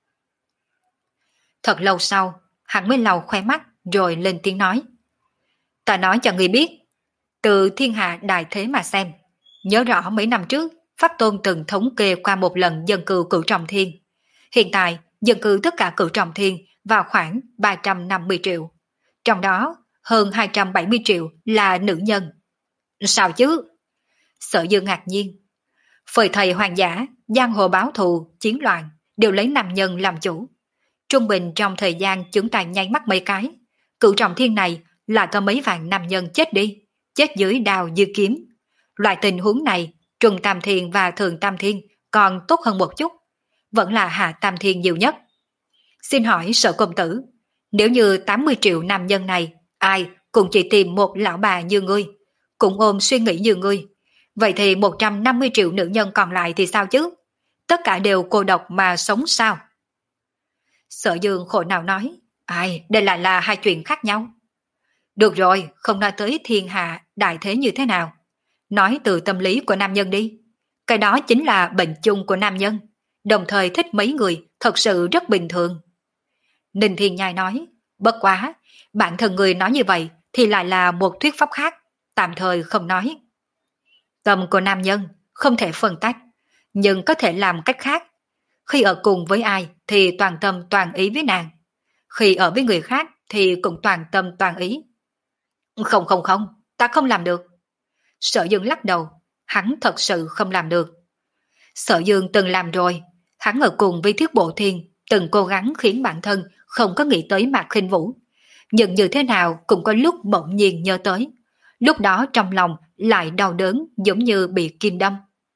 Thật lâu sau, hắn mới lau khóe mắt rồi lên tiếng nói. Ta nói cho ngươi biết, từ thiên hạ đại thế mà xem, nhớ rõ mấy năm trước, Pháp Tôn từng thống kê qua một lần dân cư cửu trọng thiên. Hiện tại, dân cư tất cả cửu trọng thiên vào khoảng ba trăm năm mươi triệu. Trong đó, hơn hai trăm bảy mươi triệu là nữ nhân. Sao chứ? Sở Dương ngạc nhiên. Phời thầy hoàng giả, giang hồ báo thù, chiến loạn đều lấy nam nhân làm chủ. Trung bình trong thời gian chúng ta nháy mắt mấy cái, cửu trọng thiên này là có mấy vạn nam nhân chết đi, chết dưới đao dư kiếm. Loại tình huống này, Trung Tam Thiên và Thường Tam Thiên còn tốt hơn một chút, vẫn là Hạ Tam Thiên nhiều nhất. Xin hỏi Sở công tử, nếu như tám mươi triệu nam nhân này, ai cũng chỉ tìm một lão bà như ngươi, cũng ôm suy nghĩ như ngươi, vậy thì một trăm năm mươi triệu nữ nhân còn lại thì sao chứ? Tất cả đều cô độc mà sống sao? Sở Dương khổ nào nói, ai, đây lại là hai chuyện khác nhau. Được rồi, không nói tới thiên hạ đại thế như thế nào. Nói từ tâm lý của nam nhân đi. Cái đó chính là bệnh chung của nam nhân, đồng thời thích mấy người thật sự rất bình thường. Ninh Thiên Nhai nói, bất quá, bản thân người nói như vậy thì lại là một thuyết pháp khác, tạm thời không nói. Tâm của nam nhân không thể phân tách, nhưng có thể làm cách khác. Khi ở cùng với ai thì toàn tâm toàn ý với nàng. Khi ở với người khác thì cũng toàn tâm toàn ý. Không không không, ta không làm được. Sở Dương lắc đầu, hắn thật sự không làm được. Sở Dương từng làm rồi, hắn ở cùng với Thiết Bộ Thiên, từng cố gắng khiến bản thân không có nghĩ tới Mạc Khinh Vũ. Nhưng như thế nào cũng có lúc bỗng nhiên nhớ tới. Lúc đó trong lòng lại đau đớn giống như bị kim đâm.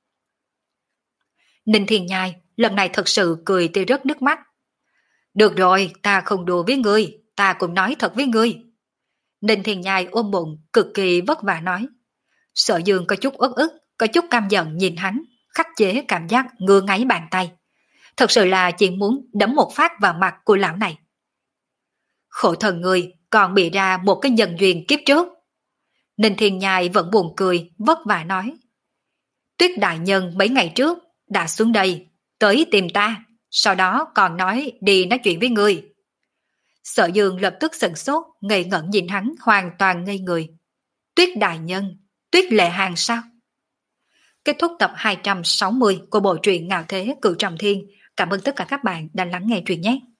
Ninh Thiên Nhai lần này thật sự cười tới rớt nước mắt. Được rồi, ta không đùa với ngươi, ta cũng nói thật với ngươi. Ninh Thiên Nhai ôm bụng, cực kỳ vất vả nói. Sở Dương có chút uất ức, có chút căm giận nhìn hắn, khắc chế cảm giác ngứa ngáy bàn tay. Thật sự là chỉ muốn đấm một phát vào mặt của lão này. Khổ thần người còn bị ra một cái nhân duyên kiếp trước. Ninh Thiên Nhai vẫn buồn cười, vất vả nói. Tuyết đại nhân mấy ngày trước đã xuống đây, tới tìm ta, sau đó còn nói đi nói chuyện với ngươi. Sở Dương lập tức sửng sốt, ngây ngẩn nhìn hắn hoàn toàn ngây người. Tuyết đại nhân, Tuyết Lệ Hàng sao? Kết thúc tập hai trăm sáu mươi của bộ truyện Ngạo Thế Cửu Trọng Thiên. Cảm ơn tất cả các bạn đã lắng nghe truyện nhé.